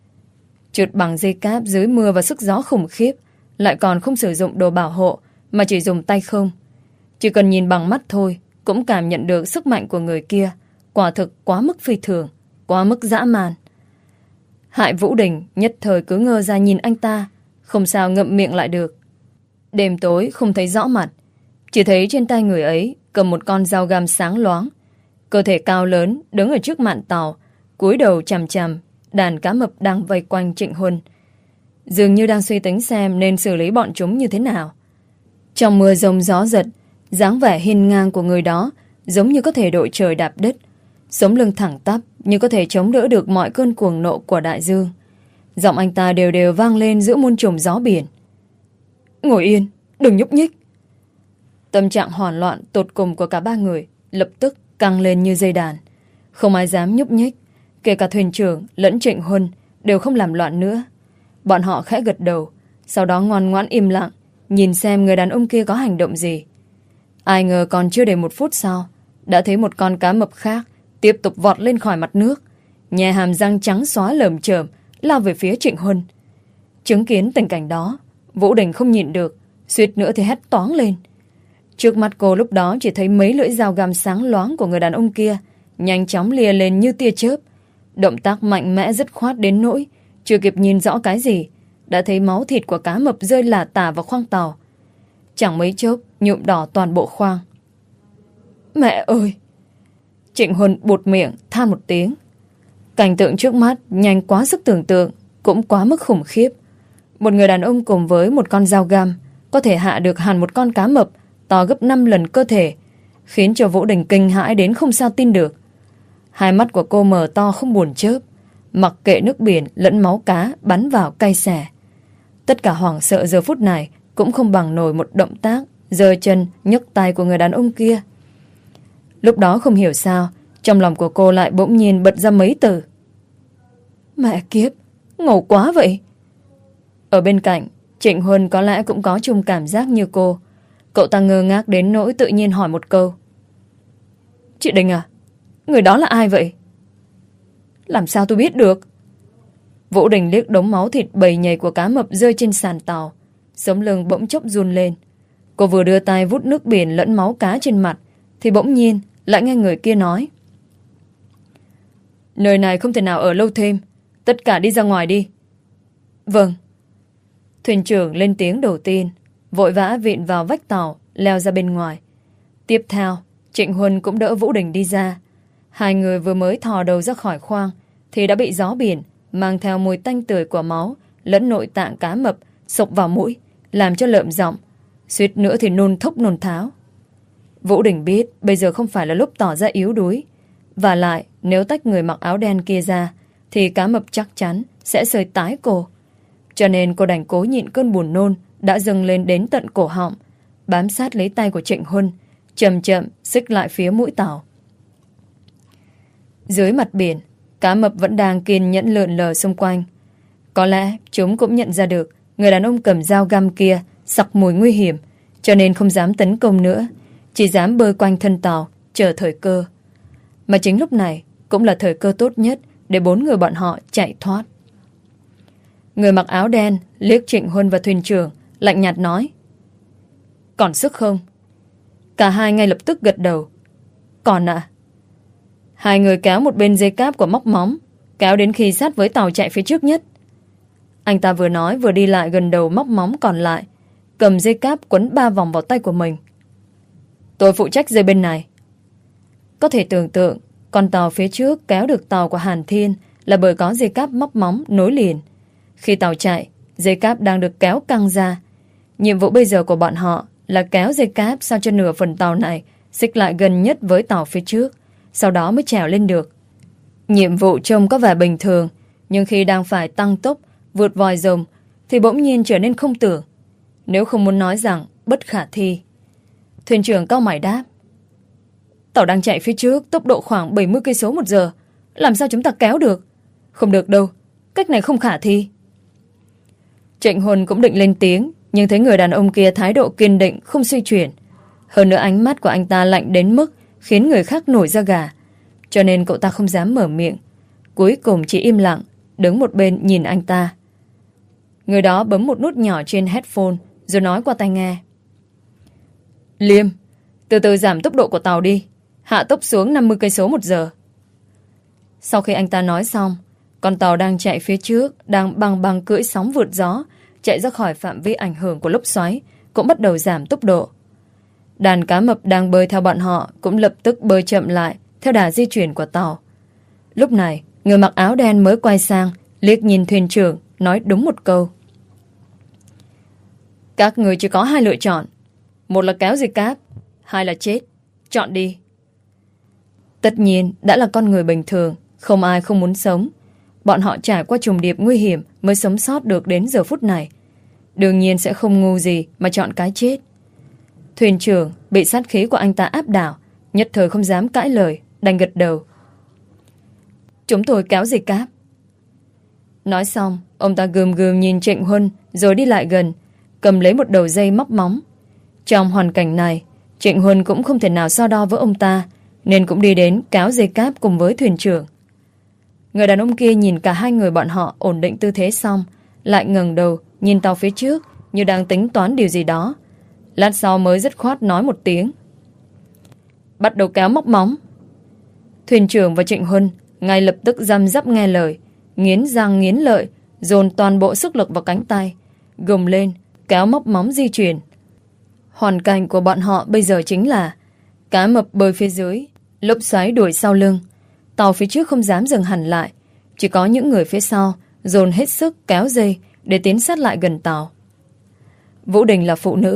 [SPEAKER 1] trượt bằng dây cáp dưới mưa và sức gió khủng khiếp, lại còn không sử dụng đồ bảo hộ mà chỉ dùng tay không. Chỉ cần nhìn bằng mắt thôi cũng cảm nhận được sức mạnh của người kia. Quả thực quá mức phi thường, quá mức dã man. Hại Vũ Đình nhất thời cứ ngơ ra nhìn anh ta, không sao ngậm miệng lại được. Đêm tối không thấy rõ mặt, chỉ thấy trên tay người ấy cầm một con dao găm sáng loáng. Cơ thể cao lớn đứng ở trước mạn tàu, cúi đầu chằm chằm đàn cá mập đang vây quanh Trịnh Huân, dường như đang suy tính xem nên xử lý bọn chúng như thế nào. Trong mưa rông gió giật, dáng vẻ hiên ngang của người đó giống như có thể đội trời đạp đất, sống lưng thẳng tắp như có thể chống đỡ được mọi cơn cuồng nộ của đại dương. Giọng anh ta đều đều vang lên giữa muôn trùng gió biển. Ngồi yên, đừng nhúc nhích. Tâm trạng hoảng loạn tột cùng của cả ba người lập tức căng lên như dây đàn. Không ai dám nhúc nhích, kể cả thuyền trưởng lẫn Trịnh Huân đều không làm loạn nữa. Bọn họ khẽ gật đầu, sau đó ngoan ngoãn im lặng, nhìn xem người đàn ông kia có hành động gì. Ai ngờ còn chưa đầy một phút sau, đã thấy một con cá mập khác tiếp tục vọt lên khỏi mặt nước, nhè hàm răng trắng xóa lởm chởm lao về phía Trịnh Huân. Chứng kiến tình cảnh đó, Vũ Đình không nhịn được, suýt nữa thì hét toáng lên. Trước mắt cô lúc đó chỉ thấy mấy lưỡi dao găm sáng loáng của người đàn ông kia nhanh chóng lìa lên như tia chớp. Động tác mạnh mẽ dứt khoát đến nỗi chưa kịp nhìn rõ cái gì, đã thấy máu thịt của cá mập rơi lả tả vào khoang tàu. Chẳng mấy chốc nhuộm đỏ toàn bộ khoang. Mẹ ơi! Trịnh Huân buột miệng than một tiếng. Cảnh tượng trước mắt nhanh quá sức tưởng tượng, cũng quá mức khủng khiếp. Một người đàn ông cùng với một con dao găm có thể hạ được hẳn một con cá mập to gấp năm lần cơ thể, khiến cho Vũ Đình kinh hãi đến không sao tin được. Hai mắt của cô mở to không buồn chớp, mặc kệ nước biển lẫn máu cá bắn vào cay xè. Tất cả hoảng sợ giờ phút này cũng không bằng nổi một động tác giơ chân nhấc tay của người đàn ông kia. Lúc đó không hiểu sao, trong lòng của cô lại bỗng nhiên bật ra mấy từ: mẹ kiếp, ngầu quá vậy. Ở bên cạnh, Trịnh Huân có lẽ cũng có chung cảm giác như cô. Cậu ta ngơ ngác đến nỗi tự nhiên hỏi một câu: chị Đình à, người đó là ai vậy? Làm sao tôi biết được? Vũ Đình liếc đống máu thịt bầy nhầy của cá mập rơi trên sàn tàu, sống lưng bỗng chốc run lên. Cô vừa đưa tay vút nước biển lẫn máu cá trên mặt, thì bỗng nhiên lại nghe người kia nói: nơi này không thể nào ở lâu thêm, tất cả đi ra ngoài đi. Vâng. Thuyền trưởng lên tiếng đầu tiên, vội vã vịn vào vách tàu, leo ra bên ngoài. Tiếp theo, Trịnh Huân cũng đỡ Vũ Đình đi ra. Hai người vừa mới thò đầu ra khỏi khoang thì đã bị gió biển mang theo mùi tanh tưởi của máu lẫn nội tạng cá mập xộc vào mũi, làm cho lợm giọng, suýt nữa thì nôn thốc nôn tháo. Vũ Đình biết bây giờ không phải là lúc tỏ ra yếu đuối, và lại nếu tách người mặc áo đen kia ra thì cá mập chắc chắn sẽ sơi tái cô. Cho nên cô đành cố nhịn cơn buồn nôn đã dâng lên đến tận cổ họng, bám sát lấy tay của Trịnh Huân, chậm chậm xích lại phía mũi tàu. Dưới mặt biển, cá mập vẫn đang kiên nhẫn lượn lờ xung quanh. Có lẽ chúng cũng nhận ra được người đàn ông cầm dao găm kia sặc mùi nguy hiểm, cho nên không dám tấn công nữa, chỉ dám bơi quanh thân tàu chờ thời cơ. Mà chính lúc này cũng là thời cơ tốt nhất để bốn người bọn họ chạy thoát. Người mặc áo đen liếc Trịnh Huân và thuyền trưởng, lạnh nhạt nói: còn sức không? Cả hai ngay lập tức gật đầu: còn ạ. Hai người kéo một bên dây cáp của móc móng, kéo đến khi sát với tàu chạy phía trước nhất. Anh ta vừa nói vừa đi lại gần đầu móc móng còn lại, cầm dây cáp quấn ba vòng vào tay của mình. Tôi phụ trách dây bên này. Có thể tưởng tượng con tàu phía trước kéo được tàu của Hàn Thiên là bởi có dây cáp móc móng nối liền. Khi tàu chạy, dây cáp đang được kéo căng ra. Nhiệm vụ bây giờ của bọn họ là kéo dây cáp sao cho nửa phần tàu này xích lại gần nhất với tàu phía trước, sau đó mới trèo lên được. Nhiệm vụ trông có vẻ bình thường, nhưng khi đang phải tăng tốc vượt vòi rồng thì bỗng nhiên trở nên không tưởng, nếu không muốn nói rằng bất khả thi. Thuyền trưởng cau mày đáp: tàu đang chạy phía trước tốc độ khoảng bảy mươi cây số một giờ, làm sao chúng ta kéo được? Không được đâu, cách này không khả thi. Trịnh Huân cũng định lên tiếng, nhưng thấy người đàn ông kia thái độ kiên định không suy chuyển. Hơn nữa ánh mắt của anh ta lạnh đến mức khiến người khác nổi da gà, cho nên cậu ta không dám mở miệng, cuối cùng chỉ im lặng đứng một bên nhìn anh ta. Người đó bấm một nút nhỏ trên headphone rồi nói qua tai nghe: Liêm, từ từ giảm tốc độ của tàu đi, hạ tốc xuống năm mươi cây số một giờ. Sau khi anh ta nói xong, con tàu đang chạy phía trước đang băng băng cưỡi sóng vượt gió, chạy ra khỏi phạm vi ảnh hưởng của lốc xoáy, cũng bắt đầu giảm tốc độ. Đàn cá mập đang bơi theo bọn họ cũng lập tức bơi chậm lại theo đà di chuyển của tàu. Lúc này, người mặc áo đen mới quay sang, liếc nhìn thuyền trưởng, nói đúng một câu: các người chỉ có hai lựa chọn, một là kéo dây cáp, hai là chết, chọn đi. Tất nhiên, đã là con người bình thường, không ai không muốn sống. Bọn họ trải qua trùng điệp nguy hiểm mới sống sót được đến giờ phút này, đương nhiên sẽ không ngu gì mà chọn cái chết. Thuyền trưởng bị sát khí của anh ta áp đảo, nhất thời không dám cãi lời, đành gật đầu: chúng tôi kéo dây cáp. Nói xong, ông ta gườm gườm nhìn Trịnh Huân rồi đi lại gần, cầm lấy một đầu dây móc móng. Trong hoàn cảnh này, Trịnh Huân cũng không thể nào so đo với ông ta, nên cũng đi đến kéo dây cáp cùng với thuyền trưởng. Người đàn ông kia nhìn cả hai người bọn họ ổn định tư thế xong, lại ngẩng đầu nhìn tàu phía trước như đang tính toán điều gì đó. Lát sau mới dứt khoát nói một tiếng: bắt đầu kéo móc móng. Thuyền trưởng và Trịnh Huân ngay lập tức răm rắp nghe lời, nghiến răng nghiến lợi, dồn toàn bộ sức lực vào cánh tay, gồng lên kéo móc móng di chuyển. Hoàn cảnh của bọn họ bây giờ chính là cá mập bơi phía dưới, lốc xoáy đuổi sau lưng. Tàu phía trước không dám dừng hẳn lại, chỉ có những người phía sau dồn hết sức kéo dây để tiến sát lại gần tàu. Vũ Đình là phụ nữ,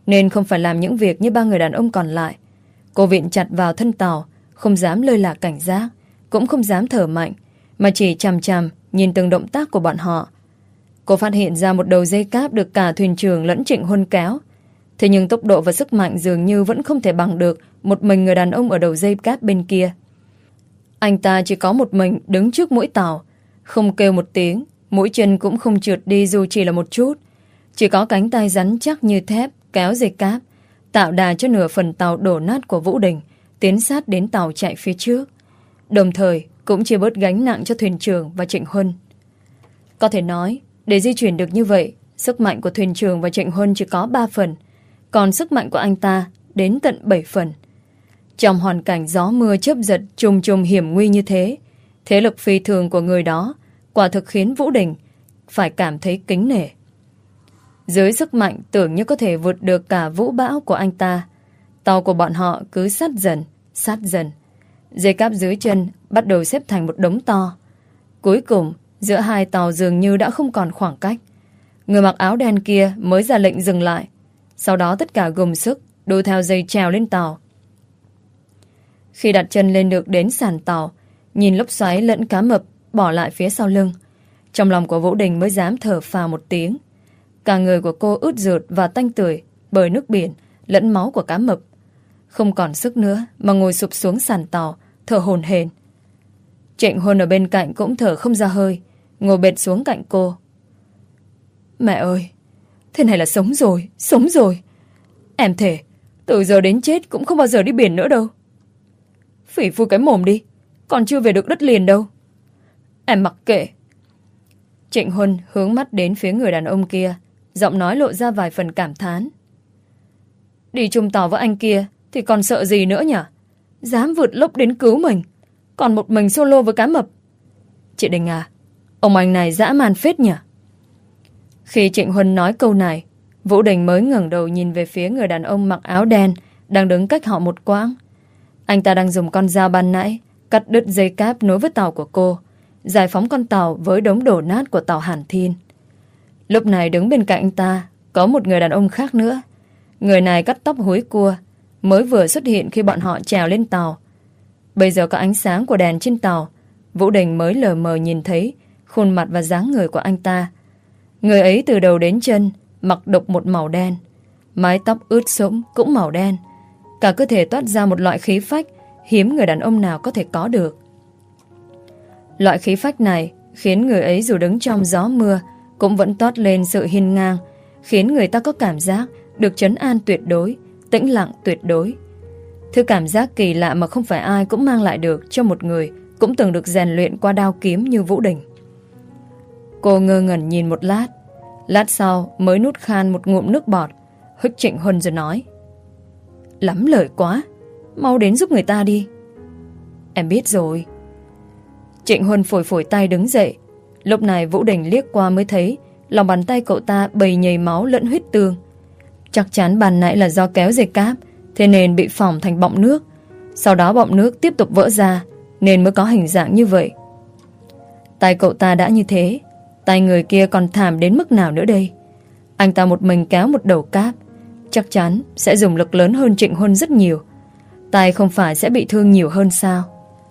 [SPEAKER 1] nên không phải làm những việc như ba người đàn ông còn lại. Cô vịn chặt vào thân tàu, không dám lơi là cảnh giác, cũng không dám thở mạnh, mà chỉ chằm chằm nhìn từng động tác của bọn họ. Cô phát hiện ra một đầu dây cáp được cả thuyền trưởng lẫn Trịnh Huân kéo. Thế nhưng tốc độ và sức mạnh dường như vẫn không thể bằng được một mình người đàn ông ở đầu dây cáp bên kia. Anh ta chỉ có một mình đứng trước mũi tàu, không kêu một tiếng, mũi chân cũng không trượt đi dù chỉ là một chút. Chỉ có cánh tay rắn chắc như thép kéo dây cáp, tạo đà cho nửa phần tàu đổ nát của Vũ Đình tiến sát đến tàu chạy phía trước, đồng thời cũng chia bớt gánh nặng cho thuyền trưởng và Trịnh Huân. Có thể nói, để di chuyển được như vậy, sức mạnh của thuyền trưởng và Trịnh Huân chỉ có ba phần, còn sức mạnh của anh ta đến tận bảy phần. Trong hoàn cảnh gió mưa chớp giật trùng trùng hiểm nguy như thế, thế lực phi thường của người đó quả thực khiến Vũ Đình phải cảm thấy kính nể. Dưới sức mạnh tưởng như có thể vượt được cả vũ bão của anh ta, tàu của bọn họ cứ sát dần, sát dần. Dây cáp dưới chân bắt đầu xếp thành một đống to. Cuối cùng, giữa hai tàu dường như đã không còn khoảng cách. Người mặc áo đen kia mới ra lệnh dừng lại. Sau đó tất cả gồm sức đu theo dây trèo lên tàu. Khi đặt chân lên được đến sàn tàu, nhìn lốc xoáy lẫn cá mập bỏ lại phía sau lưng, trong lòng của Vũ Đình mới dám thở phào một tiếng. Cả người của cô ướt rượt và tanh tưởi bởi nước biển lẫn máu của cá mập. Không còn sức nữa mà ngồi sụp xuống sàn tàu, thở hổn hển. Trịnh Huân ở bên cạnh cũng thở không ra hơi, ngồi bệt xuống cạnh cô. Mẹ ơi, thế này là sống rồi, sống rồi. Em thề, từ giờ đến chết cũng không bao giờ đi biển nữa đâu. Phỉ phui cái mồm đi, còn chưa về được đất liền đâu. Em mặc kệ. Trịnh Huân hướng mắt đến phía người đàn ông kia, giọng nói lộ ra vài phần cảm thán. Đi chung tàu với anh kia thì còn sợ gì nữa nhỉ? Dám vượt lốc đến cứu mình, còn một mình solo với cá mập. Chị Đình à, ông anh này dã man phết nhỉ? Khi Trịnh Huân nói câu này, Vũ Đình mới ngẩng đầu nhìn về phía người đàn ông mặc áo đen đang đứng cách họ một quãng. Anh ta đang dùng con dao ban nãy cắt đứt dây cáp nối với tàu của cô, giải phóng con tàu với đống đổ nát của tàu Hàn Thiên. Lúc này đứng bên cạnh anh ta có một người đàn ông khác nữa. Người này cắt tóc húi cua, mới vừa xuất hiện khi bọn họ trèo lên tàu. Bây giờ có ánh sáng của đèn trên tàu, Vũ Đình mới lờ mờ nhìn thấy khuôn mặt và dáng người của anh ta. Người ấy từ đầu đến chân mặc độc một màu đen, mái tóc ướt sũng cũng màu đen, cả cơ thể toát ra một loại khí phách hiếm người đàn ông nào có thể có được. Loại khí phách này khiến người ấy dù đứng trong gió mưa cũng vẫn toát lên sự hiên ngang, khiến người ta có cảm giác được trấn an tuyệt đối, tĩnh lặng tuyệt đối. Thứ cảm giác kỳ lạ mà không phải ai cũng mang lại được cho một người cũng từng được rèn luyện qua đao kiếm như Vũ Đình. Cô ngơ ngẩn nhìn một lát, lát sau mới nuốt khan một ngụm nước bọt, hức Trịnh Huân rồi nói: Lắm lời quá, mau đến giúp người ta đi. Em biết rồi. Trịnh Huân phủi phủi tay đứng dậy. Lúc này Vũ Đình liếc qua mới thấy lòng bàn tay cậu ta bầy nhầy máu lẫn huyết tương. Chắc chắn bàn nãy là do kéo dây cáp, thế nên bị phỏng thành bọng nước. Sau đó bọng nước tiếp tục vỡ ra, nên mới có hình dạng như vậy. Tay cậu ta đã như thế, tay người kia còn thảm đến mức nào nữa đây? Anh ta một mình kéo một đầu cáp, chắc chắn sẽ dùng lực lớn hơn Trịnh Huân rất nhiều. Tay không phải sẽ bị thương nhiều hơn sao?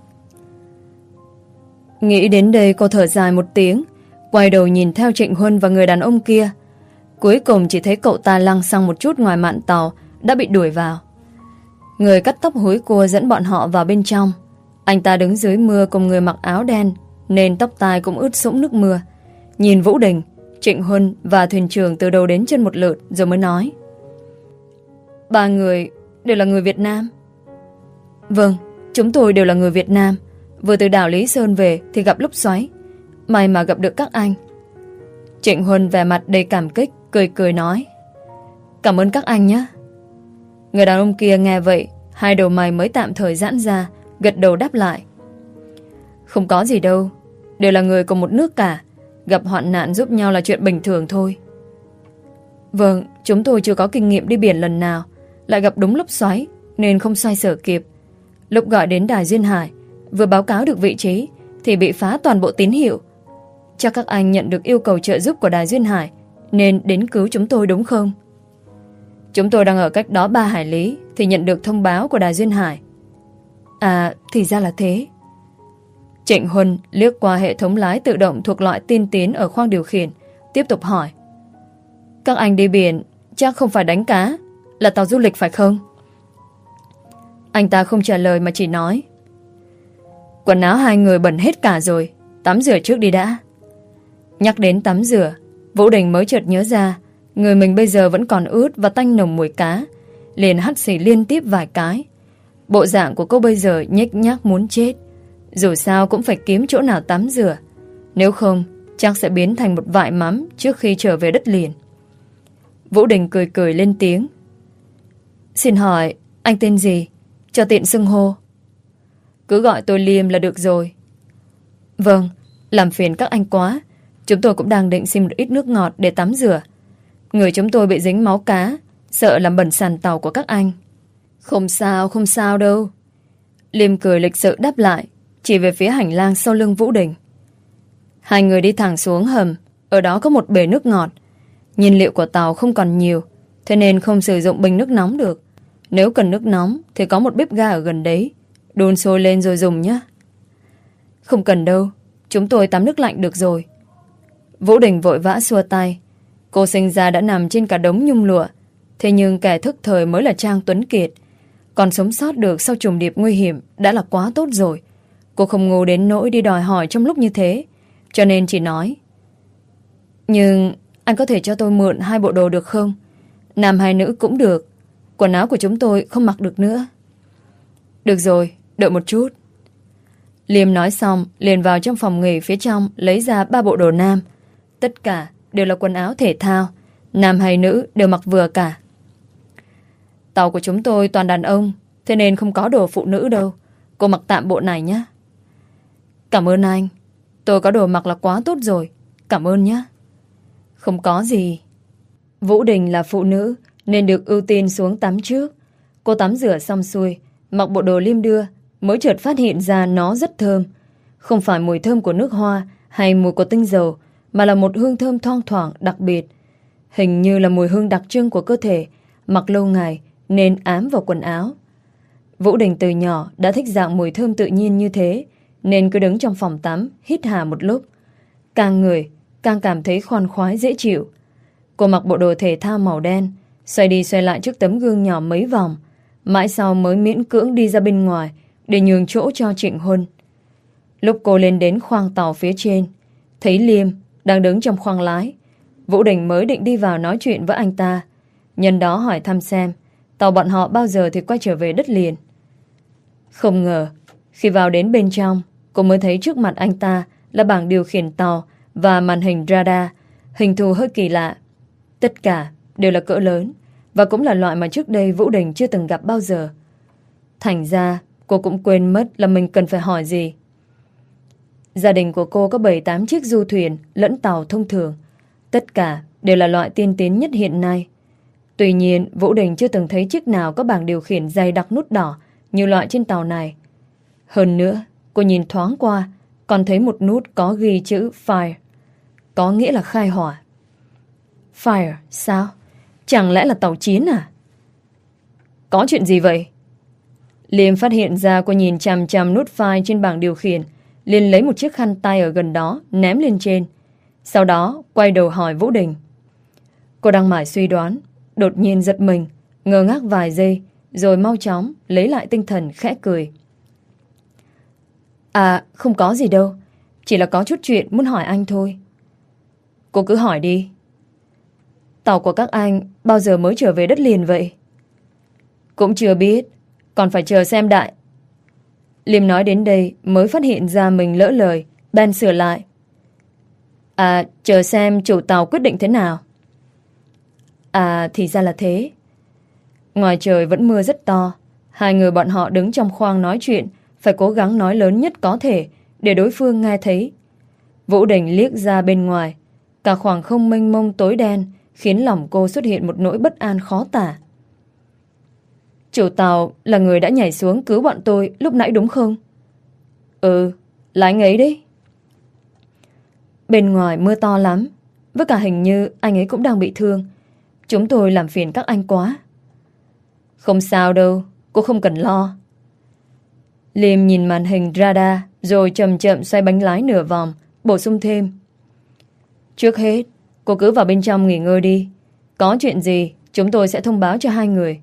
[SPEAKER 1] Nghĩ đến đây cô thở dài một tiếng, quay đầu nhìn theo Trịnh Huân và người đàn ông kia. Cuối cùng chỉ thấy cậu ta lăng xăng một chút ngoài mạn tàu đã bị đuổi vào. Người cắt tóc húi cua dẫn bọn họ vào bên trong. Anh ta đứng dưới mưa cùng người mặc áo đen, nên tóc tai cũng ướt sũng nước mưa. Nhìn Vũ Đình, Trịnh Huân và thuyền trưởng từ đầu đến chân một lượt rồi mới nói: Ba người đều là người Việt Nam? Vâng, chúng tôi đều là người Việt Nam. Vừa từ đảo Lý Sơn về thì gặp lốc xoáy, may mà gặp được các anh. Trịnh Huân vẻ mặt đầy cảm kích, cười cười nói: Cảm ơn các anh nhé. Người đàn ông kia nghe vậy, hai đầu mày mới tạm thời giãn ra, gật đầu đáp lại: Không có gì đâu, đều là người cùng một nước cả, gặp hoạn nạn giúp nhau là chuyện bình thường thôi. Vâng, chúng tôi chưa có kinh nghiệm đi biển lần nào, lại gặp đúng lốc xoáy nên không xoay sở kịp. Lúc gọi đến đài Duyên Hải, vừa báo cáo được vị trí thì bị phá toàn bộ tín hiệu. Chắc các anh nhận được yêu cầu trợ giúp của đài Duyên Hải nên đến cứu chúng tôi đúng không? Chúng tôi đang ở cách đó ba hải lý thì nhận được thông báo của Đài Duyên Hải. À, thì ra là thế. Trịnh Huân liếc qua hệ thống lái tự động thuộc loại tiên tiến ở khoang điều khiển, tiếp tục hỏi. Các anh đi biển chắc không phải đánh cá, là tàu du lịch phải không? Anh ta không trả lời mà chỉ nói. Quần áo hai người bẩn hết cả rồi, tắm rửa trước đi đã. Nhắc đến tắm rửa, Vũ Đình mới chợt nhớ ra người mình bây giờ vẫn còn ướt và tanh nồng mùi cá, liền hắt xì liên tiếp vài cái. Bộ dạng của cô bây giờ nhếch nhác muốn chết. Dù sao cũng phải kiếm chỗ nào tắm rửa, nếu không chắc sẽ biến thành một vại mắm trước khi trở về đất liền. Vũ Đình cười cười lên tiếng. Xin hỏi anh tên gì, cho tiện xưng hô? Cứ gọi tôi Liêm là được rồi. Vâng, làm phiền các anh quá. Chúng tôi cũng đang định xin một ít nước ngọt để tắm rửa. Người chúng tôi bị dính máu cá, sợ làm bẩn sàn tàu của các anh. Không sao, không sao đâu. Liêm cười lịch sự đáp lại, chỉ về phía hành lang sau lưng Vũ Đình. Hai người đi thẳng xuống hầm. Ở đó có một bể nước ngọt. Nhiên liệu của tàu không còn nhiều, thế nên không sử dụng bình nước nóng được. Nếu cần nước nóng thì có một bếp ga ở gần đấy, đun sôi lên rồi dùng nhé. Không cần đâu, chúng tôi tắm nước lạnh được rồi. Vũ Đình vội vã xua tay. Cô sinh ra đã nằm trên cả đống nhung lụa, thế nhưng kẻ thức thời mới là Trang Tuấn Kiệt. Còn sống sót được sau trùng điệp nguy hiểm đã là quá tốt rồi. Cô không ngu đến nỗi đi đòi hỏi trong lúc như thế, cho nên chỉ nói. Nhưng anh có thể cho tôi mượn hai bộ đồ được không? Nam hay nữ cũng được. Quần áo của chúng tôi không mặc được nữa. Được rồi, đợi một chút. Liêm nói xong liền vào trong phòng nghỉ phía trong lấy ra ba bộ đồ nam. Tất cả đều là quần áo thể thao, nam hay nữ đều mặc vừa cả. Tàu của chúng tôi toàn đàn ông, thế nên không có đồ phụ nữ đâu. Cô mặc tạm bộ này nhé. Cảm ơn anh. Tôi có đồ mặc là quá tốt rồi. Cảm ơn nhé. Không có gì. Vũ Đình là phụ nữ nên được ưu tiên xuống tắm trước. Cô tắm rửa xong xuôi, mặc bộ đồ Liêm đưa, mới chợt phát hiện ra nó rất thơm. Không phải mùi thơm của nước hoa hay mùi của tinh dầu, mà là một hương thơm thoang thoảng đặc biệt. Hình như là mùi hương đặc trưng của cơ thể, mặc lâu ngày nên ám vào quần áo. Vũ Đình từ nhỏ đã thích dạng mùi thơm tự nhiên như thế, nên cứ đứng trong phòng tắm hít hà một lúc. Càng người càng cảm thấy khoan khoái dễ chịu. Cô mặc bộ đồ thể thao màu đen, xoay đi xoay lại trước tấm gương nhỏ mấy vòng, mãi sau mới miễn cưỡng đi ra bên ngoài để nhường chỗ cho Trịnh Huân. Lúc cô lên đến khoang tàu phía trên, thấy Liêm đang đứng trong khoang lái. Vũ Đình mới định đi vào nói chuyện với anh ta, nhân đó hỏi thăm xem tàu bọn họ bao giờ thì quay trở về đất liền. Không ngờ khi vào đến bên trong, cô mới thấy trước mặt anh ta là bảng điều khiển tàu và màn hình radar, hình thù hơi kỳ lạ. Tất cả đều là cỡ lớn, và cũng là loại mà trước đây Vũ Đình chưa từng gặp bao giờ. Thành ra cô cũng quên mất là mình cần phải hỏi gì. Gia đình của cô có bảy tám chiếc du thuyền lẫn tàu thông thường, tất cả đều là loại tiên tiến nhất hiện nay. Tuy nhiên Vũ Đình chưa từng thấy chiếc nào có bảng điều khiển dày đặc nút đỏ như loại trên tàu này. Hơn nữa, cô nhìn thoáng qua còn thấy một nút có ghi chữ Fire, có nghĩa là khai hỏa. Fire sao? Chẳng lẽ là tàu chiến à? Có chuyện gì vậy? Liêm phát hiện ra cô nhìn chằm chằm nút fire trên bảng điều khiển, liền lấy một chiếc khăn tay ở gần đó ném lên trên. Sau đó quay đầu hỏi Vũ Đình. Cô đang mải suy đoán, đột nhiên giật mình, ngơ ngác vài giây, rồi mau chóng lấy lại tinh thần khẽ cười. À, không có gì đâu, chỉ là có chút chuyện muốn hỏi anh thôi. Cô cứ hỏi đi. Tàu của các anh bao giờ mới trở về đất liền vậy? Cũng chưa biết, còn phải chờ xem đại. Liêm nói đến đây mới phát hiện ra mình lỡ lời, bèn sửa lại. À, chờ xem chủ tàu quyết định thế nào. À, thì ra là thế. Ngoài trời vẫn mưa rất to. Hai người bọn họ đứng trong khoang nói chuyện, phải cố gắng nói lớn nhất có thể để đối phương nghe thấy. Vũ Đình liếc ra bên ngoài, cả khoảng không mênh mông tối đen khiến lòng cô xuất hiện một nỗi bất an khó tả. Chủ tàu là người đã nhảy xuống cứu bọn tôi lúc nãy đúng không? Ừ, là anh ấy đấy. Bên ngoài mưa to lắm, với cả hình như anh ấy cũng đang bị thương. Chúng tôi làm phiền các anh quá. Không sao đâu, cô không cần lo. Liêm nhìn màn hình radar rồi chậm chậm xoay bánh lái nửa vòng, bổ sung thêm. Trước hết, cô cứ vào bên trong nghỉ ngơi đi. Có chuyện gì, chúng tôi sẽ thông báo cho hai người.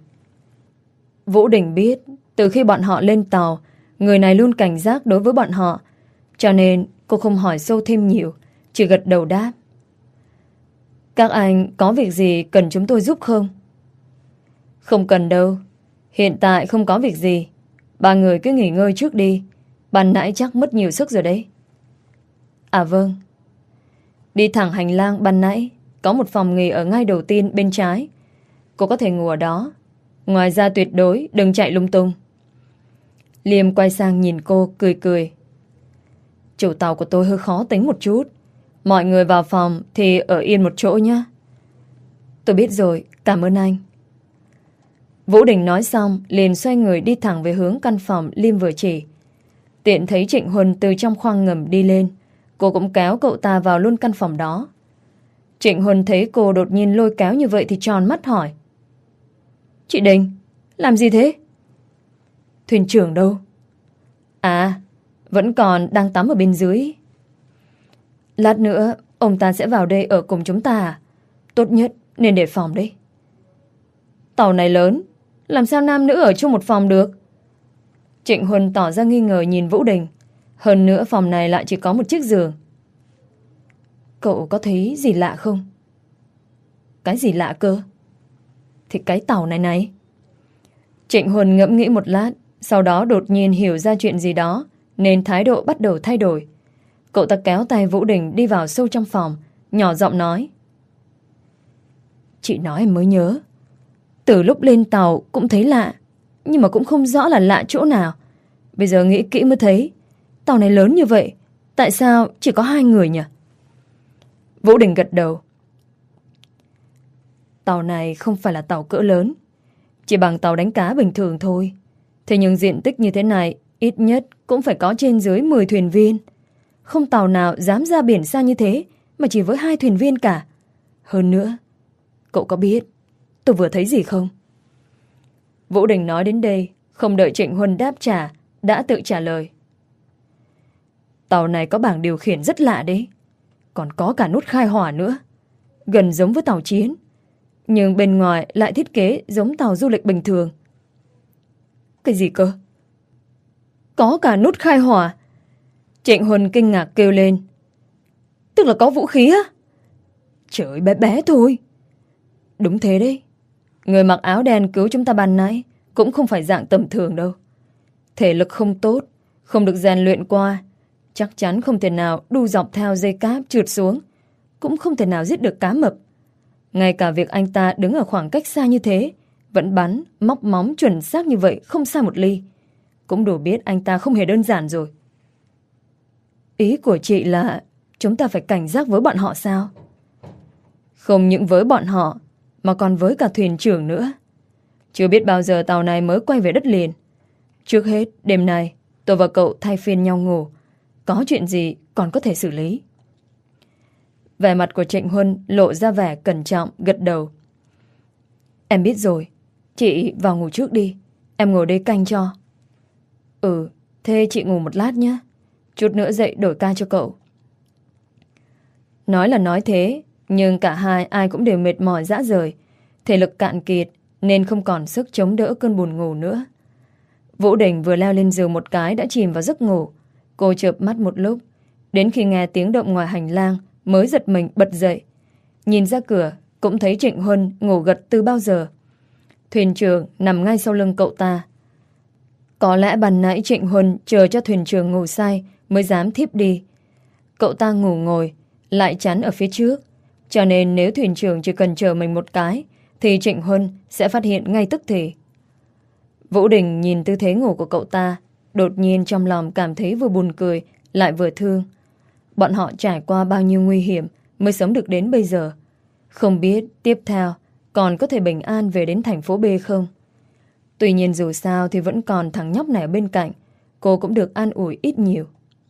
[SPEAKER 1] Vũ Đình biết, từ khi bọn họ lên tàu, người này luôn cảnh giác đối với bọn họ. Cho nên cô không hỏi sâu thêm nhiều, chỉ gật đầu đáp. Các anh có việc gì cần chúng tôi giúp không? Không cần đâu. Hiện tại không có việc gì. Ba người cứ nghỉ ngơi trước đi. Ban nãy chắc mất nhiều sức rồi đấy. À vâng. Đi thẳng hành lang ban nãy, có một phòng nghỉ ở ngay đầu tiên bên trái. Cô có thể ngủ ở đó. Ngoài ra tuyệt đối đừng chạy lung tung. Liêm quay sang nhìn cô cười cười. Chủ tàu của tôi hơi khó tính một chút. Mọi người vào phòng thì ở yên một chỗ nhé. Tôi biết rồi, cảm ơn anh. Vũ Đình nói xong liền xoay người đi thẳng về hướng căn phòng Liêm vừa chỉ. Tiện thấy Trịnh Huân từ trong khoang ngầm đi lên, cô cũng kéo cậu ta vào luôn căn phòng đó. Trịnh Huân thấy cô đột nhiên lôi kéo như vậy thì tròn mắt hỏi. Chị Đình, làm gì thế? Thuyền trưởng đâu? À, vẫn còn đang tắm ở bên dưới. Lát nữa ông ta sẽ vào đây ở cùng chúng ta à? Tốt nhất nên để phòng đấy. Tàu này lớn, làm sao nam nữ ở chung một phòng được? Trịnh Huân tỏ ra nghi ngờ nhìn Vũ Đình. Hơn nữa phòng này lại chỉ có một chiếc giường. Cậu có thấy gì lạ không? Cái gì lạ cơ? Thì cái tàu này này. Trịnh Huân ngẫm nghĩ một lát, sau đó đột nhiên hiểu ra chuyện gì đó, nên thái độ bắt đầu thay đổi. Cậu ta kéo tay Vũ Đình đi vào sâu trong phòng, nhỏ giọng nói. Chị nói em mới nhớ. Từ lúc lên tàu cũng thấy lạ, nhưng mà cũng không rõ là lạ chỗ nào. Bây giờ nghĩ kỹ mới thấy, tàu này lớn như vậy, tại sao chỉ có hai người nhỉ? Vũ Đình gật đầu. Tàu này không phải là tàu cỡ lớn, chỉ bằng tàu đánh cá bình thường thôi. Thế nhưng diện tích như thế này, ít nhất cũng phải có trên dưới mười thuyền viên. Không tàu nào dám ra biển xa như thế, mà chỉ với hai thuyền viên cả. Hơn nữa, cậu có biết tôi vừa thấy gì không? Vũ Đình nói đến đây, không đợi Trịnh Huân đáp trả, đã tự trả lời. Tàu này có bảng điều khiển rất lạ đấy. Còn có cả nút khai hỏa nữa. Gần giống với tàu chiến, nhưng bên ngoài lại thiết kế giống tàu du lịch bình thường. Cái gì cơ? Có cả nút khai hỏa? Trịnh Huân kinh ngạc kêu lên. Tức là có vũ khí á? Trời, bé bé thôi. Đúng thế đấy. Người mặc áo đen cứu chúng ta ban nãy cũng không phải dạng tầm thường đâu. Thể lực không tốt, không được rèn luyện qua, chắc chắn không thể nào đu dọc theo dây cáp trượt xuống, cũng không thể nào giết được cá mập. Ngay cả việc anh ta đứng ở khoảng cách xa như thế, vẫn bắn, móc móng chuẩn xác như vậy không sai một ly, cũng đủ biết anh ta không hề đơn giản rồi. Ý của chị là chúng ta phải cảnh giác với bọn họ sao? Không những với bọn họ, mà còn với cả thuyền trưởng nữa. Chưa biết bao giờ tàu này mới quay về đất liền. Trước hết, đêm nay tôi và cậu thay phiên nhau ngủ. Có chuyện gì còn có thể xử lý. Vẻ mặt của Trịnh Huân lộ ra vẻ cẩn trọng, gật đầu. Em biết rồi. Chị vào ngủ trước đi, em ngồi đây canh cho. Ừ, thế chị ngủ một lát nhé. Chút nữa dậy đổi ca cho cậu. Nói là nói thế, nhưng cả hai ai cũng đều mệt mỏi rã rời, thể lực cạn kiệt nên không còn sức chống đỡ cơn buồn ngủ nữa. Vũ Đình vừa leo lên giường một cái đã chìm vào giấc ngủ. Cô chợp mắt một lúc, đến khi nghe tiếng động ngoài hành lang mới giật mình bật dậy. Nhìn ra cửa cũng thấy Trịnh Huân ngủ gật từ bao giờ. Thuyền trưởng nằm ngay sau lưng cậu ta. Có lẽ ban nãy Trịnh Huân chờ cho thuyền trưởng ngủ say mới dám thiếp đi. Cậu ta ngủ ngồi lại chắn ở phía trước, cho nên nếu thuyền trưởng chỉ cần chờ mình một cái thì Trịnh Huân sẽ phát hiện ngay tức thì. Vũ Đình nhìn tư thế ngủ của cậu ta, đột nhiên trong lòng cảm thấy vừa buồn cười lại vừa thương. Bọn họ trải qua bao nhiêu nguy hiểm mới sống được đến bây giờ. Không biết tiếp theo còn có thể bình an về đến thành phố B không? Tuy nhiên dù sao thì vẫn còn thằng nhóc này ở bên cạnh, cô cũng được an ủi ít nhiều.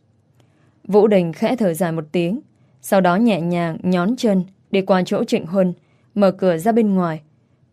[SPEAKER 1] Vũ Đình khẽ thở dài một tiếng, sau đó nhẹ nhàng nhón chân đi qua chỗ Trịnh Huân, mở cửa ra bên ngoài.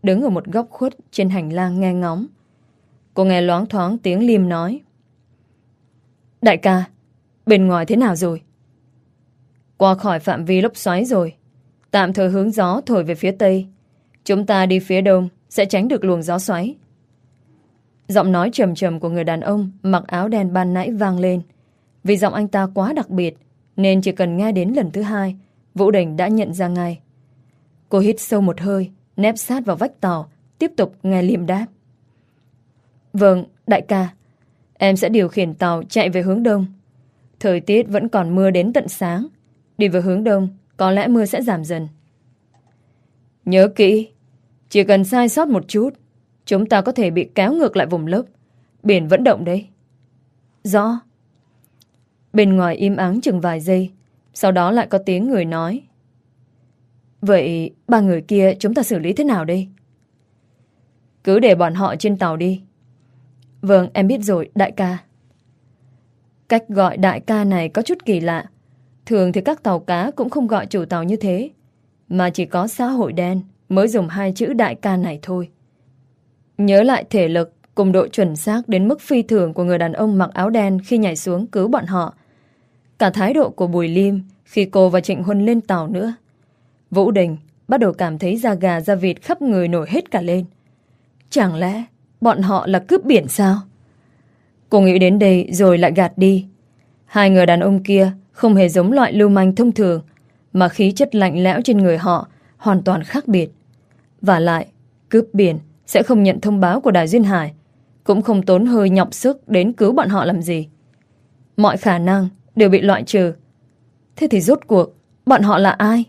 [SPEAKER 1] đứng ở một góc khuất trên hành lang nghe ngóng. Cô nghe loáng thoáng tiếng Liêm nói: Đại ca, bên ngoài thế nào rồi? Qua khỏi phạm vi lốc xoáy rồi. Tạm thời hướng gió thổi về phía tây. Chúng ta đi phía đông sẽ tránh được luồng gió xoáy. Giọng nói trầm trầm của người đàn ông mặc áo đen ban nãy vang lên. Vì giọng anh ta quá đặc biệt, nên chỉ cần nghe đến lần thứ hai, Vũ Đình đã nhận ra ngay. Cô hít sâu một hơi, nép sát vào vách tàu, tiếp tục nghe Liêm đáp: Vâng, đại ca. Em sẽ điều khiển tàu chạy về hướng đông. Thời tiết vẫn còn mưa đến tận sáng. Đi về hướng đông, có lẽ mưa sẽ giảm dần. Nhớ kỹ, chỉ cần sai sót một chút, chúng ta có thể bị kéo ngược lại vùng lốc. Biển vẫn động đấy. Rõ. Bên ngoài im ắng chừng vài giây, sau đó lại có tiếng người nói: Vậy ba người kia chúng ta xử lý thế nào đây? Cứ để bọn họ trên tàu đi. Vâng, em biết rồi, đại ca. Cách gọi đại ca này có chút kỳ lạ. Thường thì các tàu cá cũng không gọi chủ tàu như thế, mà chỉ có xã hội đen mới dùng hai chữ đại ca này thôi. Nhớ lại thể lực cùng độ chuẩn xác đến mức phi thường của người đàn ông mặc áo đen khi nhảy xuống cứu bọn họ. Cả thái độ của Bùi Liêm khi cô và Trịnh Huân lên tàu nữa. Vũ Đình bắt đầu cảm thấy da gà da vịt khắp người nổi hết cả lên. Chẳng lẽ bọn họ là cướp biển sao? Cô nghĩ đến đây rồi lại gạt đi. Hai người đàn ông kia không hề giống loại lưu manh thông thường, mà khí chất lạnh lẽo trên người họ hoàn toàn khác biệt. Và lại, cướp biển sẽ không nhận thông báo của Đài Duyên Hải, cũng không tốn hơi nhọc sức đến cứu bọn họ làm gì. Mọi khả năng đều bị loại trừ. Thế thì rốt cuộc bọn họ là ai?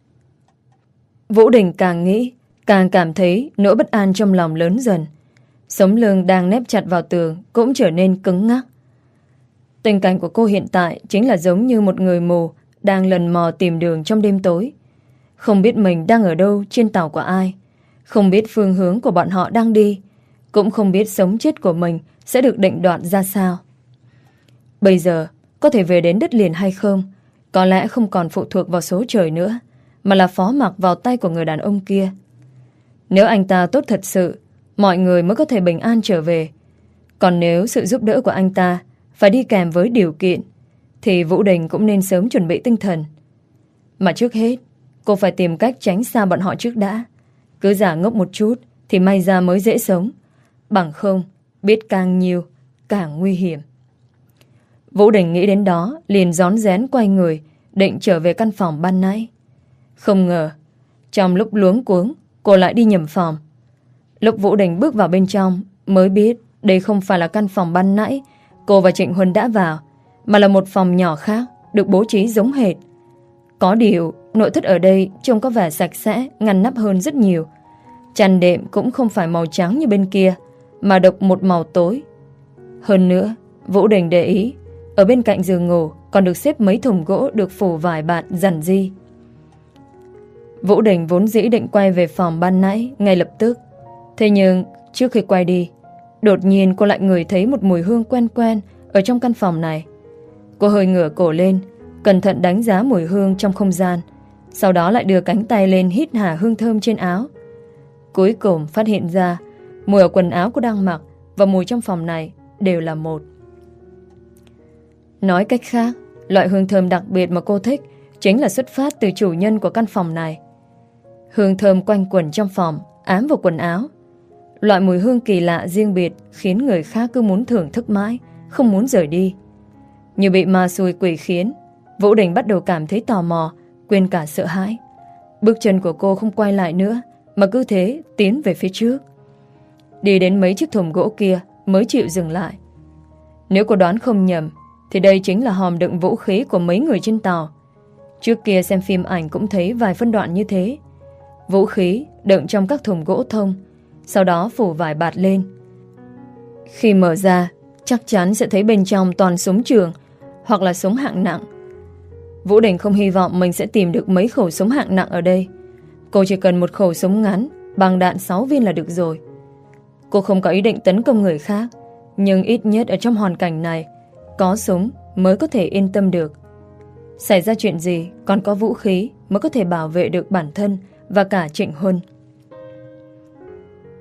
[SPEAKER 1] Vũ Đình càng nghĩ càng cảm thấy nỗi bất an trong lòng lớn dần. Sống lưng đang nép chặt vào tường cũng trở nên cứng ngắc. Tình cảnh của cô hiện tại chính là giống như một người mù đang lần mò tìm đường trong đêm tối. Không biết mình đang ở đâu trên tàu của ai, không biết phương hướng của bọn họ đang đi, cũng không biết sống chết của mình sẽ được định đoạt ra sao. Bây giờ có thể về đến đất liền hay không, có lẽ không còn phụ thuộc vào số trời nữa, mà là phó mặc vào tay của người đàn ông kia. Nếu anh ta tốt thật sự, mọi người mới có thể bình an trở về. Còn nếu sự giúp đỡ của anh ta phải đi kèm với điều kiện, thì Vũ Đình cũng nên sớm chuẩn bị tinh thần. Mà trước hết, cô phải tìm cách tránh xa bọn họ trước đã. Cứ giả ngốc một chút thì may ra mới dễ sống. Bằng không, biết càng nhiều, càng nguy hiểm. Vũ Đình nghĩ đến đó, liền rón rén quay người, định trở về căn phòng ban nãy. Không ngờ, trong lúc luống cuống, cô lại đi nhầm phòng. Lúc Vũ Đình bước vào bên trong, mới biết đây không phải là căn phòng ban nãy cô và Trịnh Huân đã vào, mà là một phòng nhỏ khác, được bố trí giống hệt. Có điều, nội thất ở đây trông có vẻ sạch sẽ, ngăn nắp hơn rất nhiều. Chăn đệm cũng không phải màu trắng như bên kia, mà độc một màu tối. Hơn nữa, Vũ Đình để ý, ở bên cạnh giường ngủ còn được xếp mấy thùng gỗ được phủ vải bạt giản dị. Vũ Đình vốn dĩ định quay về phòng ban nãy ngay lập tức. Thế nhưng, trước khi quay đi, đột nhiên cô lại ngửi thấy một mùi hương quen quen ở trong căn phòng này. Cô hơi ngửa cổ lên, cẩn thận đánh giá mùi hương trong không gian, sau đó lại đưa cánh tay lên hít hà hương thơm trên áo. Cuối cùng phát hiện ra mùi ở quần áo cô đang mặc và mùi trong phòng này đều là một. Nói cách khác, loại hương thơm đặc biệt mà cô thích chính là xuất phát từ chủ nhân của căn phòng này. Hương thơm quanh quẩn trong phòng, ám vào quần áo. Loại mùi hương kỳ lạ riêng biệt khiến người khác cứ muốn thưởng thức mãi, không muốn rời đi. Như bị ma xui quỷ khiến, Vũ Đình bắt đầu cảm thấy tò mò, quên cả sợ hãi. Bước chân của cô không quay lại nữa, mà cứ thế tiến về phía trước. Đi đến mấy chiếc thùng gỗ kia mới chịu dừng lại. Nếu cô đoán không nhầm, thì đây chính là hòm đựng vũ khí của mấy người trên tàu. Trước kia xem phim ảnh cũng thấy vài phân đoạn như thế. Vũ khí đựng trong các thùng gỗ thông, sau đó phủ vải bạt lên. Khi mở ra, chắc chắn sẽ thấy bên trong toàn súng trường hoặc là súng hạng nặng. Vũ Đình không hy vọng mình sẽ tìm được mấy khẩu súng hạng nặng ở đây. Cô chỉ cần một khẩu súng ngắn bằng đạn sáu viên là được rồi. Cô không có ý định tấn công người khác, nhưng ít nhất ở trong hoàn cảnh này, có súng mới có thể yên tâm được. Xảy ra chuyện gì còn có vũ khí mới có thể bảo vệ được bản thân và cả Trịnh Huân.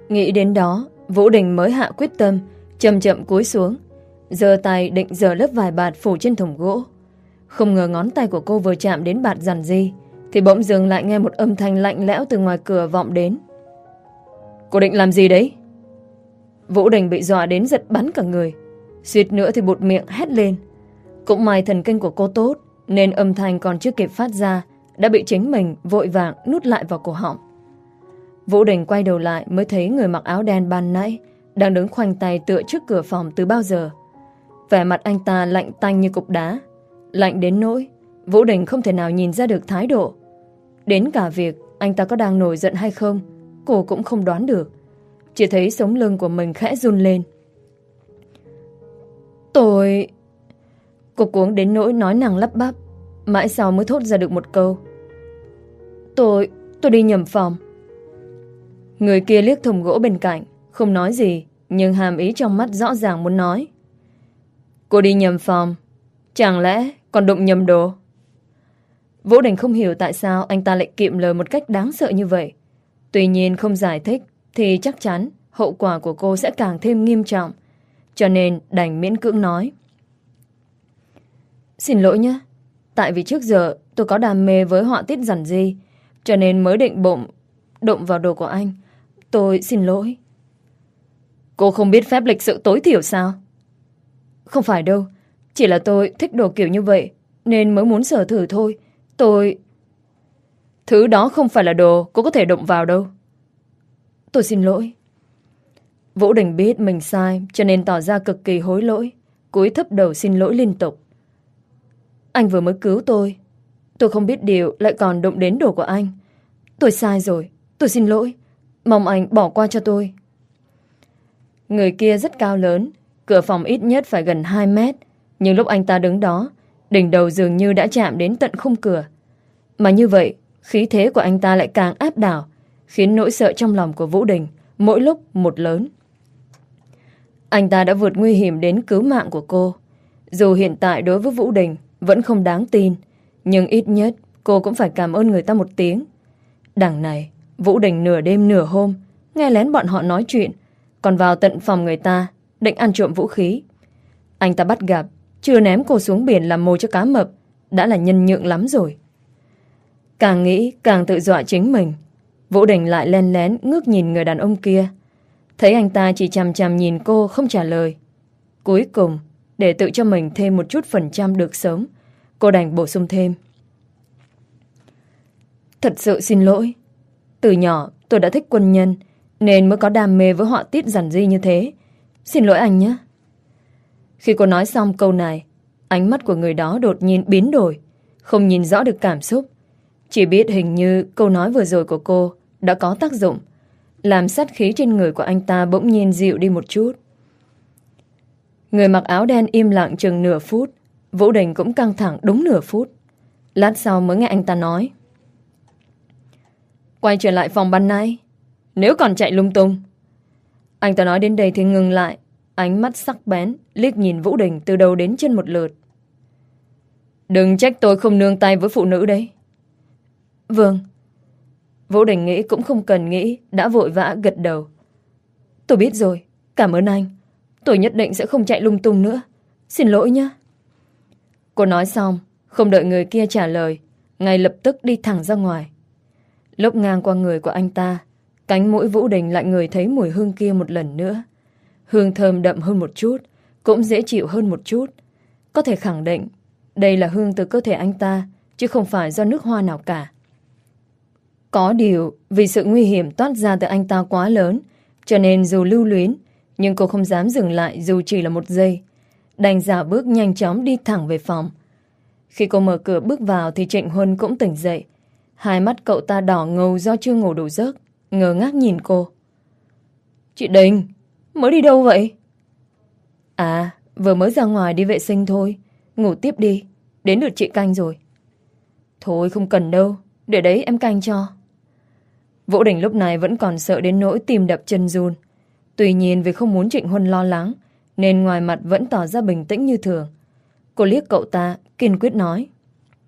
[SPEAKER 1] Nghĩ đến đó, Vũ Đình mới hạ quyết tâm, chậm chậm cúi xuống, giơ tay định giở lớp vải bạt phủ trên thùng gỗ. Không ngờ ngón tay của cô vừa chạm đến bạt dằn di, thì bỗng dưng lại nghe một âm thanh lạnh lẽo từ ngoài cửa vọng đến. Cô định làm gì đấy? Vũ Đình bị dọa đến giật bắn cả người, suýt nữa thì buột miệng hét lên. Cũng may thần kinh của cô tốt, nên âm thanh còn chưa kịp phát ra đã bị chính mình vội vàng nút lại vào cổ họng. Vũ Đình quay đầu lại mới thấy người mặc áo đen ban nãy đang đứng khoanh tay tựa trước cửa phòng từ bao giờ. Vẻ mặt anh ta lạnh tanh như cục đá, lạnh đến nỗi Vũ Đình không thể nào nhìn ra được thái độ. Đến cả việc anh ta có đang nổi giận hay không, cô cũng không đoán được. Chỉ thấy sống lưng của mình khẽ run lên. Tôi... Cô cuống đến nỗi nói năng lắp bắp, mãi sau mới thốt ra được một câu. Tôi... tôi đi nhầm phòng. Người kia liếc thùng gỗ bên cạnh, không nói gì, nhưng hàm ý trong mắt rõ ràng muốn nói. Cô đi nhầm phòng, chẳng lẽ còn đụng nhầm đồ? Vũ Đình không hiểu tại sao anh ta lại kiệm lời một cách đáng sợ như vậy. Tuy nhiên không giải thích thì chắc chắn hậu quả của cô sẽ càng thêm nghiêm trọng, cho nên đành miễn cưỡng nói. Xin lỗi nhé, tại vì trước giờ tôi có đam mê với họa tiết giản di, cho nên mới định bụng đụng vào đồ của anh. Tôi xin lỗi. Cô không biết phép lịch sự tối thiểu sao? Không phải đâu, chỉ là tôi thích đồ kiểu như vậy nên mới muốn sờ thử thôi. Tôi... Thứ đó không phải là đồ cô có thể đụng vào đâu. Tôi xin lỗi. Vũ Đình biết mình sai, cho nên tỏ ra cực kỳ hối lỗi, cúi thấp đầu xin lỗi liên tục. Anh vừa mới cứu tôi, tôi không biết điều lại còn đụng đến đồ của anh. Tôi sai rồi, tôi xin lỗi, mong anh bỏ qua cho tôi. Người kia rất cao lớn, cửa phòng ít nhất phải gần hai mét, nhưng lúc anh ta đứng đó, đỉnh đầu dường như đã chạm đến tận khung cửa. Mà như vậy, khí thế của anh ta lại càng áp đảo, khiến nỗi sợ trong lòng của Vũ Đình mỗi lúc một lớn. Anh ta đã vượt nguy hiểm đến cứu mạng của cô. Dù hiện tại đối với Vũ Đình vẫn không đáng tin, nhưng ít nhất cô cũng phải cảm ơn người ta một tiếng. Đằng này, Vũ Đình nửa đêm nửa hôm nghe lén bọn họ nói chuyện, còn vào tận phòng người ta định ăn trộm vũ khí. Anh ta bắt gặp, chưa ném cô xuống biển làm mồi cho cá mập, đã là nhân nhượng lắm rồi. Càng nghĩ càng tự dọa chính mình. Vũ Đình lại len lén ngước nhìn người đàn ông kia, thấy anh ta chỉ chằm chằm nhìn cô không trả lời. Cuối cùng, để tự cho mình thêm một chút phần trăm được sống, cô đành bổ sung thêm. Thật sự xin lỗi. Từ nhỏ tôi đã thích quân nhân, nên mới có đam mê với họa tiết giản di như thế. Xin lỗi anh nhé. Khi cô nói xong câu này, ánh mắt của người đó đột nhiên biến đổi, không nhìn rõ được cảm xúc. Chỉ biết hình như câu nói vừa rồi của cô đã có tác dụng, làm sát khí trên người của anh ta bỗng nhiên dịu đi một chút. Người mặc áo đen im lặng chừng nửa phút. Vũ Đình cũng căng thẳng đúng nửa phút. Lát sau mới nghe anh ta nói. Quay trở lại phòng ban nãy, nếu còn chạy lung tung. Anh ta nói đến đây thì ngừng lại, ánh mắt sắc bén liếc nhìn Vũ Đình từ đầu đến chân một lượt. Đừng trách tôi không nương tay với phụ nữ đấy. Vâng. Vũ Đình nghĩ cũng không cần nghĩ, đã vội vã gật đầu. Tôi biết rồi, cảm ơn anh. Tôi nhất định sẽ không chạy lung tung nữa. Xin lỗi nhé. Cô nói xong, không đợi người kia trả lời, ngay lập tức đi thẳng ra ngoài. Lúc ngang qua người của anh ta, cánh mũi Vũ Đình lại ngửi thấy mùi hương kia một lần nữa. Hương thơm đậm hơn một chút, cũng dễ chịu hơn một chút. Có thể khẳng định, đây là hương từ cơ thể anh ta, chứ không phải do nước hoa nào cả. Có điều, vì sự nguy hiểm toát ra từ anh ta quá lớn, cho nên dù lưu luyến, nhưng cô không dám dừng lại dù chỉ là một giây. Đành dạo bước nhanh chóng đi thẳng về phòng. Khi cô mở cửa bước vào thì Trịnh Huân cũng tỉnh dậy. Hai mắt cậu ta đỏ ngầu do chưa ngủ đủ giấc, ngơ ngác nhìn cô. Chị Đình, mới đi đâu vậy? À, vừa mới ra ngoài đi vệ sinh thôi. Ngủ tiếp đi, đến lượt chị canh rồi. Thôi không cần đâu, để đấy em canh cho. Vũ Đình lúc này vẫn còn sợ đến nỗi tim đập chân run. Tuy nhiên vì không muốn Trịnh Huân lo lắng, nên ngoài mặt vẫn tỏ ra bình tĩnh như thường. Cô liếc cậu ta, kiên quyết nói.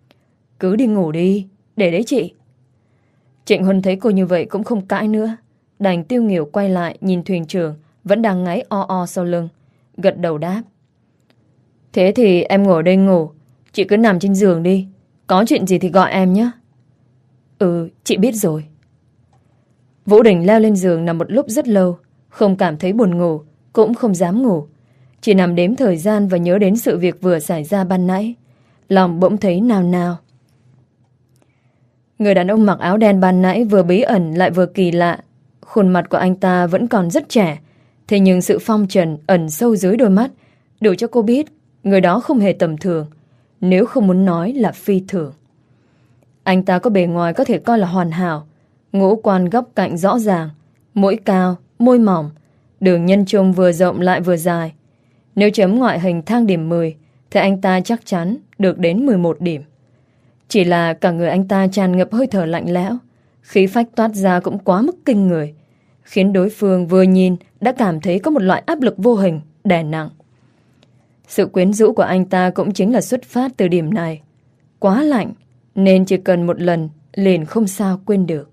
[SPEAKER 1] Cứ đi ngủ đi, để đấy chị. Trịnh Huân thấy cô như vậy cũng không cãi nữa. đành tiêu nghỉu quay lại nhìn thuyền trưởng vẫn đang ngáy o o sau lưng. Gật đầu đáp. Thế thì em ngồi đây ngủ. Chị cứ nằm trên giường đi. Có chuyện gì thì gọi em nhé. Ừ, chị biết rồi. Vũ Đình leo lên giường nằm một lúc rất lâu. Không cảm thấy buồn ngủ, cũng không dám ngủ. Chỉ nằm đếm thời gian và nhớ đến sự việc vừa xảy ra ban nãy. Lòng bỗng thấy nao nao. Người đàn ông mặc áo đen ban nãy vừa bí ẩn lại vừa kỳ lạ. Khuôn mặt của anh ta vẫn còn rất trẻ, thế nhưng sự phong trần ẩn sâu dưới đôi mắt đủ cho cô biết người đó không hề tầm thường, nếu không muốn nói là phi thường. Anh ta có bề ngoài có thể coi là hoàn hảo, ngũ quan góc cạnh rõ ràng, mũi cao, môi mỏng, đường nhân trung vừa rộng lại vừa dài. Nếu chấm ngoại hình thang điểm mười thì anh ta chắc chắn được đến mười một điểm. Chỉ là cả người anh ta tràn ngập hơi thở lạnh lẽo, khí phách toát ra cũng quá mức kinh người, khiến đối phương vừa nhìn đã cảm thấy có một loại áp lực vô hình đè nặng. Sự quyến rũ của anh ta cũng chính là xuất phát từ điểm này. Quá lạnh, nên chỉ cần một lần liền không sao quên được.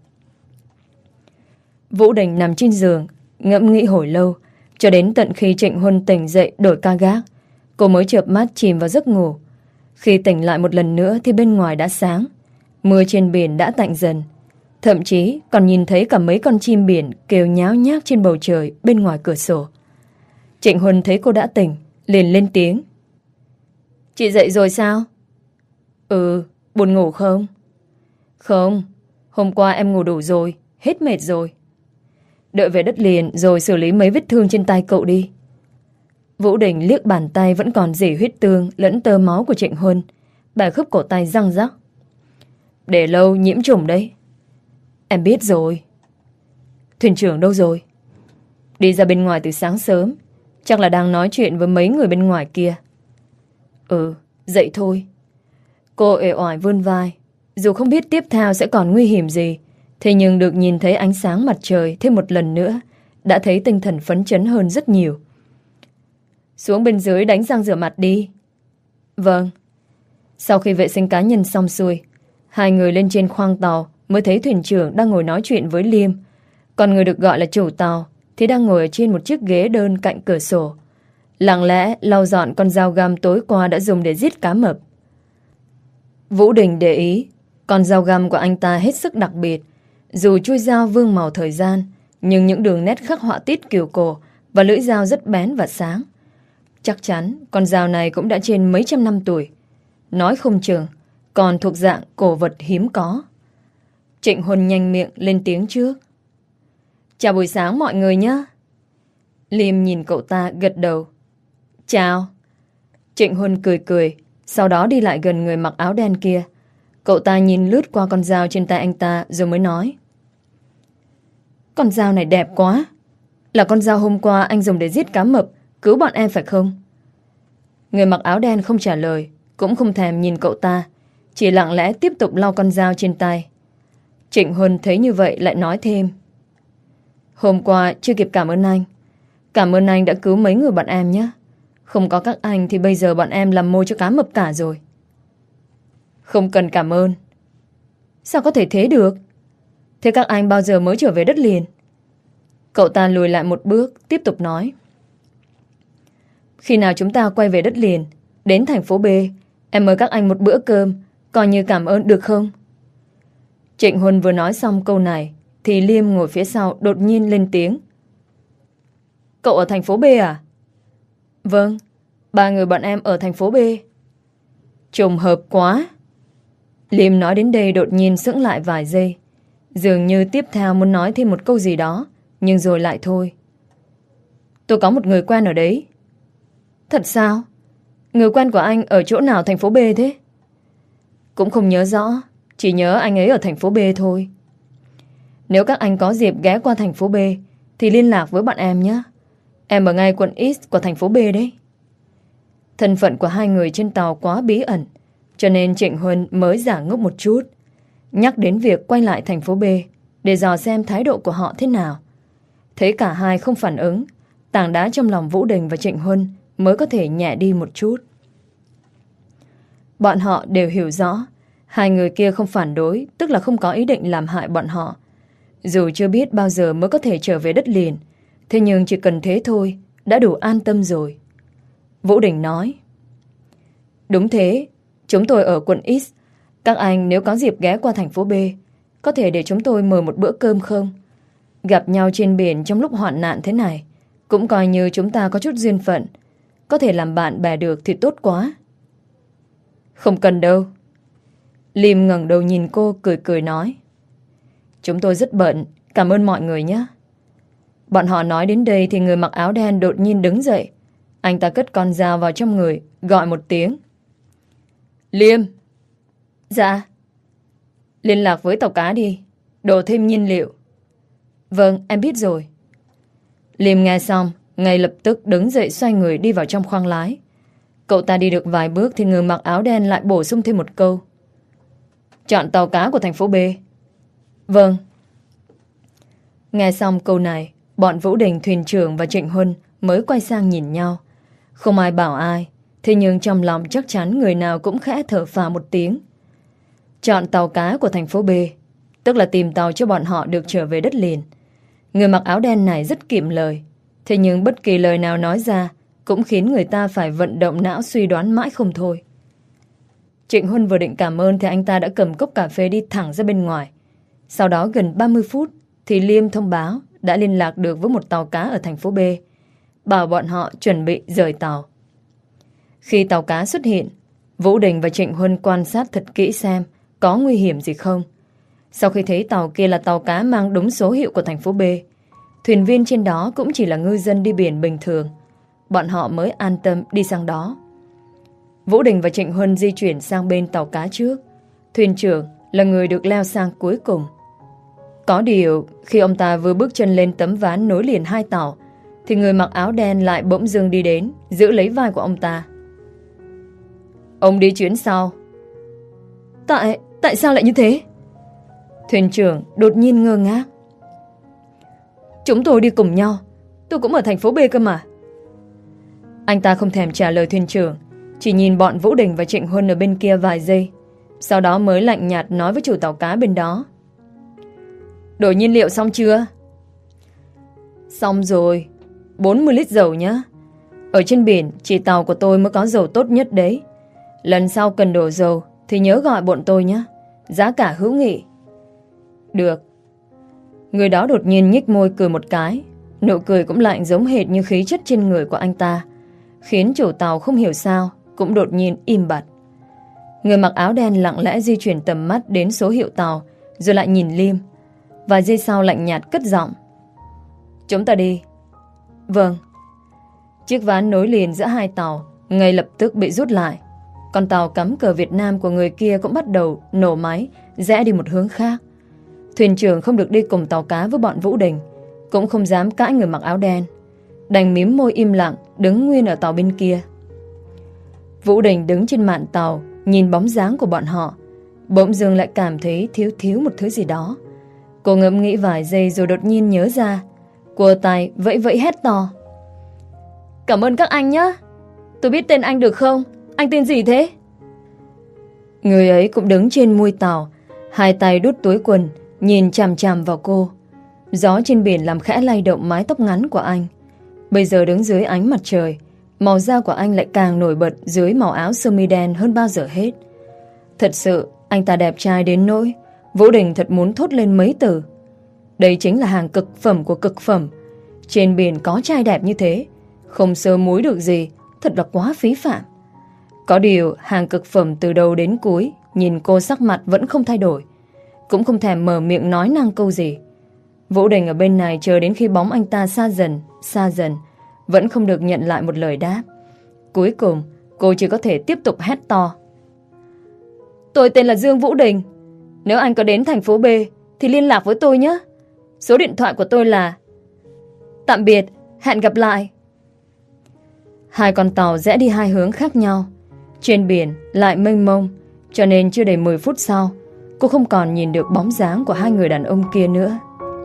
[SPEAKER 1] Vũ Đình nằm trên giường, ngẫm nghĩ hồi lâu, cho đến tận khi Trịnh Huân tỉnh dậy đổi ca gác, cô mới chợp mắt chìm vào giấc ngủ. Khi tỉnh lại một lần nữa thì bên ngoài đã sáng, mưa trên biển đã tạnh dần, thậm chí còn nhìn thấy cả mấy con chim biển kêu nháo nhác trên bầu trời bên ngoài cửa sổ. Trịnh Huân thấy cô đã tỉnh, liền lên tiếng. Chị dậy rồi sao? Ừ, buồn ngủ không? Không, hôm qua em ngủ đủ rồi, hết mệt rồi. Đợi về đất liền rồi xử lý mấy vết thương trên tay cậu đi. Vũ Đình liếc bàn tay vẫn còn rỉ huyết tương lẫn tơ máu của Trịnh Huân, bà khớp cổ tay răng rắc. Để lâu nhiễm trùng đấy. Em biết rồi. Thuyền trưởng đâu rồi? Đi ra bên ngoài từ sáng sớm, chắc là đang nói chuyện với mấy người bên ngoài kia. Ừ, dậy thôi. Cô uể oải vươn vai. Dù không biết tiếp theo sẽ còn nguy hiểm gì, thế nhưng được nhìn thấy ánh sáng mặt trời thêm một lần nữa đã thấy tinh thần phấn chấn hơn rất nhiều. Xuống bên dưới đánh răng rửa mặt đi. Vâng. Sau khi vệ sinh cá nhân xong xuôi, hai người lên trên khoang tàu mới thấy thuyền trưởng đang ngồi nói chuyện với Liêm. Còn người được gọi là chủ tàu thì đang ngồi ở trên một chiếc ghế đơn cạnh cửa sổ, lặng lẽ lau dọn con dao găm tối qua đã dùng để giết cá mập. Vũ Đình để ý, con dao găm của anh ta hết sức đặc biệt. Dù chuôi dao vương màu thời gian, nhưng những đường nét khắc họa tiết kiều cổ và lưỡi dao rất bén và sáng. Chắc chắn con dao này cũng đã trên mấy trăm năm tuổi. Nói không chừng còn thuộc dạng cổ vật hiếm có. Trịnh Huân nhanh miệng lên tiếng trước. Chào buổi sáng mọi người nhé. Liêm nhìn cậu ta gật đầu. Chào. Trịnh Huân cười cười, sau đó đi lại gần người mặc áo đen kia. Cậu ta nhìn lướt qua con dao trên tay anh ta rồi mới nói. Con dao này đẹp quá. Là con dao hôm qua anh dùng để giết cá mập, cứu bọn em phải không? Người mặc áo đen không trả lời, cũng không thèm nhìn cậu ta, chỉ lặng lẽ tiếp tục lau con dao trên tay. Trịnh Huân thấy như vậy lại nói thêm. Hôm qua chưa kịp cảm ơn anh. Cảm ơn anh đã cứu mấy người bọn em nhé. Không có các anh thì bây giờ bọn em làm môi cho cá mập cả rồi. Không cần cảm ơn. Sao có thể thế được? Thế các anh bao giờ mới trở về đất liền? Cậu ta lùi lại một bước, tiếp tục nói. Khi nào chúng ta quay về đất liền, đến thành phố B, em mời các anh một bữa cơm, coi như cảm ơn được không? Trịnh Huân vừa nói xong câu này thì Liêm ngồi phía sau đột nhiên lên tiếng. Cậu ở thành phố B à? Vâng, ba người bọn em ở thành phố B. Trùng hợp quá. Liêm nói đến đây đột nhiên sững lại vài giây, dường như tiếp theo muốn nói thêm một câu gì đó, nhưng rồi lại thôi. Tôi có một người quen ở đấy. Thật sao? Người quen của anh ở chỗ nào thành phố B thế? Cũng không nhớ rõ, chỉ nhớ anh ấy ở thành phố B thôi. Nếu các anh có dịp ghé qua thành phố B thì liên lạc với bọn em nhé. Em ở ngay quận East của thành phố B đấy. Thân phận của hai người trên tàu quá bí ẩn, cho nên Trịnh Huân mới giả ngốc một chút, nhắc đến việc quay lại thành phố B để dò xem thái độ của họ thế nào. Thấy cả hai không phản ứng, tảng đá trong lòng Vũ Đình và Trịnh Huân mới có thể nhẹ đi một chút. Bọn họ đều hiểu rõ hai người kia không phản đối, tức là không có ý định làm hại bọn họ. Dù chưa biết bao giờ mới có thể trở về đất liền, thế nhưng chỉ cần thế thôi đã đủ an tâm rồi. Vũ Đình nói. Đúng thế, chúng tôi ở quận X. Các anh nếu có dịp ghé qua thành phố B, có thể để chúng tôi mời một bữa cơm không? Gặp nhau trên biển trong lúc hoạn nạn thế này, cũng coi như chúng ta có chút duyên phận. Có thể làm bạn bè được thì tốt quá. Không cần đâu. Liêm ngẩng đầu nhìn cô cười cười nói. Chúng tôi rất bận, cảm ơn mọi người nhé. Bọn họ nói đến đây thì người mặc áo đen đột nhiên đứng dậy. Anh ta cất con dao vào trong người, gọi một tiếng. Liêm. Dạ. Liên lạc với tàu cá đi, đổ thêm nhiên liệu. Vâng, em biết rồi. Liêm nghe xong, ngay lập tức đứng dậy xoay người đi vào trong khoang lái. Cậu ta đi được vài bước thì người mặc áo đen lại bổ sung thêm một câu. Chọn tàu cá của thành phố B. Vâng. Nghe xong câu này, bọn Vũ Đình, thuyền trưởng và Trịnh Huân mới quay sang nhìn nhau. Không ai bảo ai, thế nhưng trong lòng chắc chắn người nào cũng khẽ thở phào một tiếng. Chọn tàu cá của thành phố B, tức là tìm tàu cho bọn họ được trở về đất liền. Người mặc áo đen này rất kiệm lời, thế nhưng bất kỳ lời nào nói ra cũng khiến người ta phải vận động não suy đoán mãi không thôi. Trịnh Huân vừa định cảm ơn thì anh ta đã cầm cốc cà phê đi thẳng ra bên ngoài. Sau đó gần ba mươi phút thì Liêm thông báo đã liên lạc được với một tàu cá ở thành phố B, bảo bọn họ chuẩn bị rời tàu. Khi tàu cá xuất hiện, Vũ Đình và Trịnh Huân quan sát thật kỹ xem có nguy hiểm gì không. Sau khi thấy tàu kia là tàu cá mang đúng số hiệu của thành phố B, thuyền viên trên đó cũng chỉ là ngư dân đi biển bình thường, bọn họ mới an tâm đi sang đó. Vũ Đình và Trịnh Huân di chuyển sang bên tàu cá trước. Thuyền trưởng là người được leo sang cuối cùng. Có điều, khi ông ta vừa bước chân lên tấm ván nối liền hai tàu, thì người mặc áo đen lại bỗng dưng đi đến, giữ lấy vai của ông ta. Ông đi chuyến sau. Tại, tại sao lại như thế? Thuyền trưởng đột nhiên ngơ ngác. Chúng tôi đi cùng nhau, tôi cũng ở thành phố B cơ mà. Anh ta không thèm trả lời thuyền trưởng, chỉ nhìn bọn Vũ Đình và Trịnh Huân ở bên kia vài giây, sau đó mới lạnh nhạt nói với chủ tàu cá bên đó. Đổi nhiên liệu xong chưa? Xong rồi, bốn mươi lít dầu nhá. Ở trên biển chỉ tàu của tôi mới có dầu tốt nhất đấy. Lần sau cần đổ dầu thì nhớ gọi bọn tôi nhé. Giá cả hữu nghị. Được. Người đó đột nhiên nhếch môi cười một cái. Nụ cười cũng lạnh giống hệt như khí chất trên người của anh ta, khiến chủ tàu không hiểu sao cũng đột nhiên im bặt. Người mặc áo đen lặng lẽ di chuyển tầm mắt đến số hiệu tàu, rồi lại nhìn Liêm. Vài giây sau lạnh nhạt cất giọng. Chúng ta đi. Vâng. Chiếc ván nối liền giữa hai tàu ngay lập tức bị rút lại. Con tàu cắm cờ Việt Nam của người kia cũng bắt đầu nổ máy, rẽ đi một hướng khác. Thuyền trưởng không được đi cùng tàu cá với bọn Vũ Đình, cũng không dám cãi người mặc áo đen, đành mím môi im lặng đứng nguyên ở tàu bên kia. Vũ Đình đứng trên mạn tàu, nhìn bóng dáng của bọn họ, bỗng dưng lại cảm thấy thiếu thiếu một thứ gì đó. Cô ngẫm nghĩ vài giây rồi đột nhiên nhớ ra, cua tay vẫy vẫy hét to. Cảm ơn các anh nhé. Tôi biết tên anh được không? Anh tên gì thế? Người ấy cũng đứng trên mui tàu, hai tay đút túi quần, nhìn chằm chằm vào cô. Gió trên biển làm khẽ lay động mái tóc ngắn của anh. Bây giờ đứng dưới ánh mặt trời, màu da của anh lại càng nổi bật dưới màu áo sơ mi đen hơn bao giờ hết. Thật sự, anh ta đẹp trai đến nỗi Vũ Đình thật muốn thốt lên mấy từ. Đây chính là hàng cực phẩm của cực phẩm. Trên biển có trai đẹp như thế, không sơ múi được gì, thật là quá phí phạm. Có điều, hàng cực phẩm từ đầu đến cuối, nhìn cô sắc mặt vẫn không thay đổi, cũng không thèm mở miệng nói năng câu gì. Vũ Đình ở bên này chờ đến khi bóng anh ta xa dần, xa dần, vẫn không được nhận lại một lời đáp. Cuối cùng, cô chỉ có thể tiếp tục hét to. Tôi tên là Dương Vũ Đình. Nếu anh có đến thành phố B thì liên lạc với tôi nhé. Số điện thoại của tôi là... Tạm biệt, hẹn gặp lại. Hai con tàu rẽ đi hai hướng khác nhau. Trên biển lại mênh mông, cho nên chưa đầy mười phút sau, cô không còn nhìn được bóng dáng của hai người đàn ông kia nữa.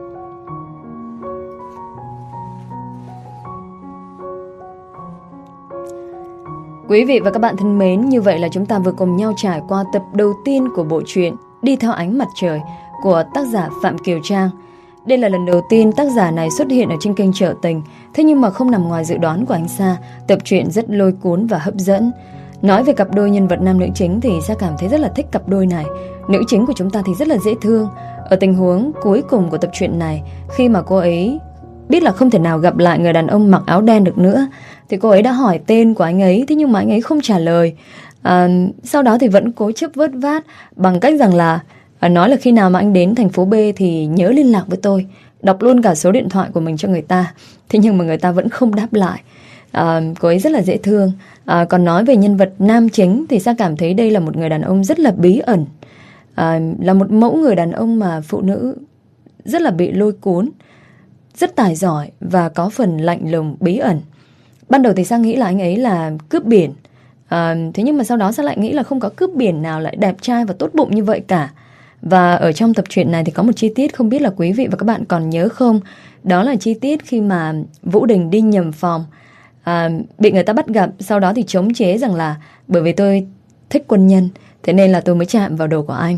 [SPEAKER 1] Quý vị và các bạn thân mến, như vậy là chúng ta vừa cùng nhau trải qua tập đầu tiên của bộ truyện Đi Theo Ánh Mặt Trời của tác giả Phạm Kiều Trang. Đây là lần đầu tiên tác giả này xuất hiện ở trên kênh Trợ Tình. Thế nhưng mà không nằm ngoài dự đoán của anh Sa, tập truyện rất lôi cuốn và hấp dẫn. Nói về cặp đôi nhân vật nam nữ chính thì Sa cảm thấy rất là thích cặp đôi này. Nữ chính của chúng ta thì rất là dễ thương. Ở tình huống cuối cùng của tập truyện này, khi mà cô ấy biết là không thể nào gặp lại người đàn ông mặc áo đen được nữa, thì cô ấy đã hỏi tên của anh ấy. Thế nhưng mà anh ấy không trả lời. à, Sau đó thì vẫn cố chấp vớt vát bằng cách rằng là à, nói là khi nào mà anh đến thành phố B thì nhớ liên lạc với tôi. Đọc luôn cả số điện thoại của mình cho người ta. Thế nhưng mà người ta vẫn không đáp lại. à, Cô ấy rất là dễ thương. à, Còn nói về nhân vật nam chính thì Sa cảm thấy đây là một người đàn ông rất là bí ẩn. à, Là một mẫu người đàn ông mà phụ nữ rất là bị lôi cuốn, rất tài giỏi và có phần lạnh lùng bí ẩn. Ban đầu thì Sa nghĩ là anh ấy là cướp biển. à, Thế nhưng mà sau đó Sa lại nghĩ là không có cướp biển nào lại đẹp trai và tốt bụng như vậy cả. Và ở trong tập truyện này thì có một chi tiết không biết là quý vị và các bạn còn nhớ không. Đó là chi tiết khi mà Vũ Đình đi nhầm phòng, à, bị người ta bắt gặp. Sau đó thì chống chế rằng là bởi vì tôi thích quân nhân, thế nên là tôi mới chạm vào đồ của anh.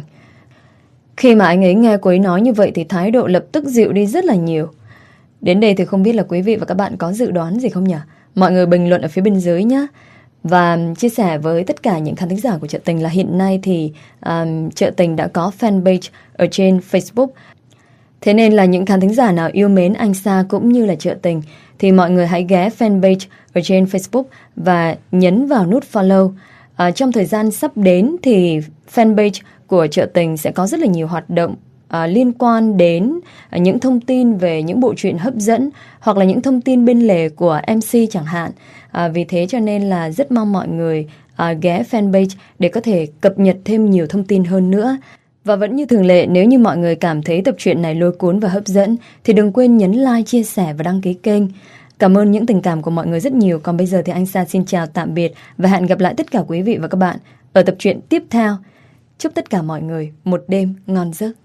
[SPEAKER 1] Khi mà anh ấy nghe cô ấy nói như vậy thì thái độ lập tức dịu đi rất là nhiều. Đến đây thì không biết là quý vị và các bạn có dự đoán gì không nhỉ? Mọi người bình luận ở phía bên dưới nhé. Và chia sẻ với tất cả những khán thính giả của Trợ Tình là hiện nay thì um, Trợ Tình đã có fanpage ở trên Facebook. Thế nên là những khán thính giả nào yêu mến anh Sa cũng như là Trợ Tình thì mọi người hãy ghé fanpage ở trên Facebook và nhấn vào nút follow. À, trong thời gian sắp đến thì fanpage của Trợ Tình sẽ có rất là nhiều hoạt động à, liên quan đến à, những thông tin về những bộ truyện hấp dẫn hoặc là những thông tin bên lề của em xê chẳng hạn. À, vì thế cho nên là rất mong mọi người à, ghé fanpage để có thể cập nhật thêm nhiều thông tin hơn nữa. Và vẫn như thường lệ, nếu như mọi người cảm thấy tập truyện này lôi cuốn và hấp dẫn thì đừng quên nhấn like, chia sẻ và đăng ký kênh. Cảm ơn những tình cảm của mọi người rất nhiều. Còn bây giờ thì anh Sa xin chào tạm biệt và hẹn gặp lại tất cả quý vị và các bạn ở tập truyện tiếp theo. Chúc tất cả mọi người một đêm ngon giấc.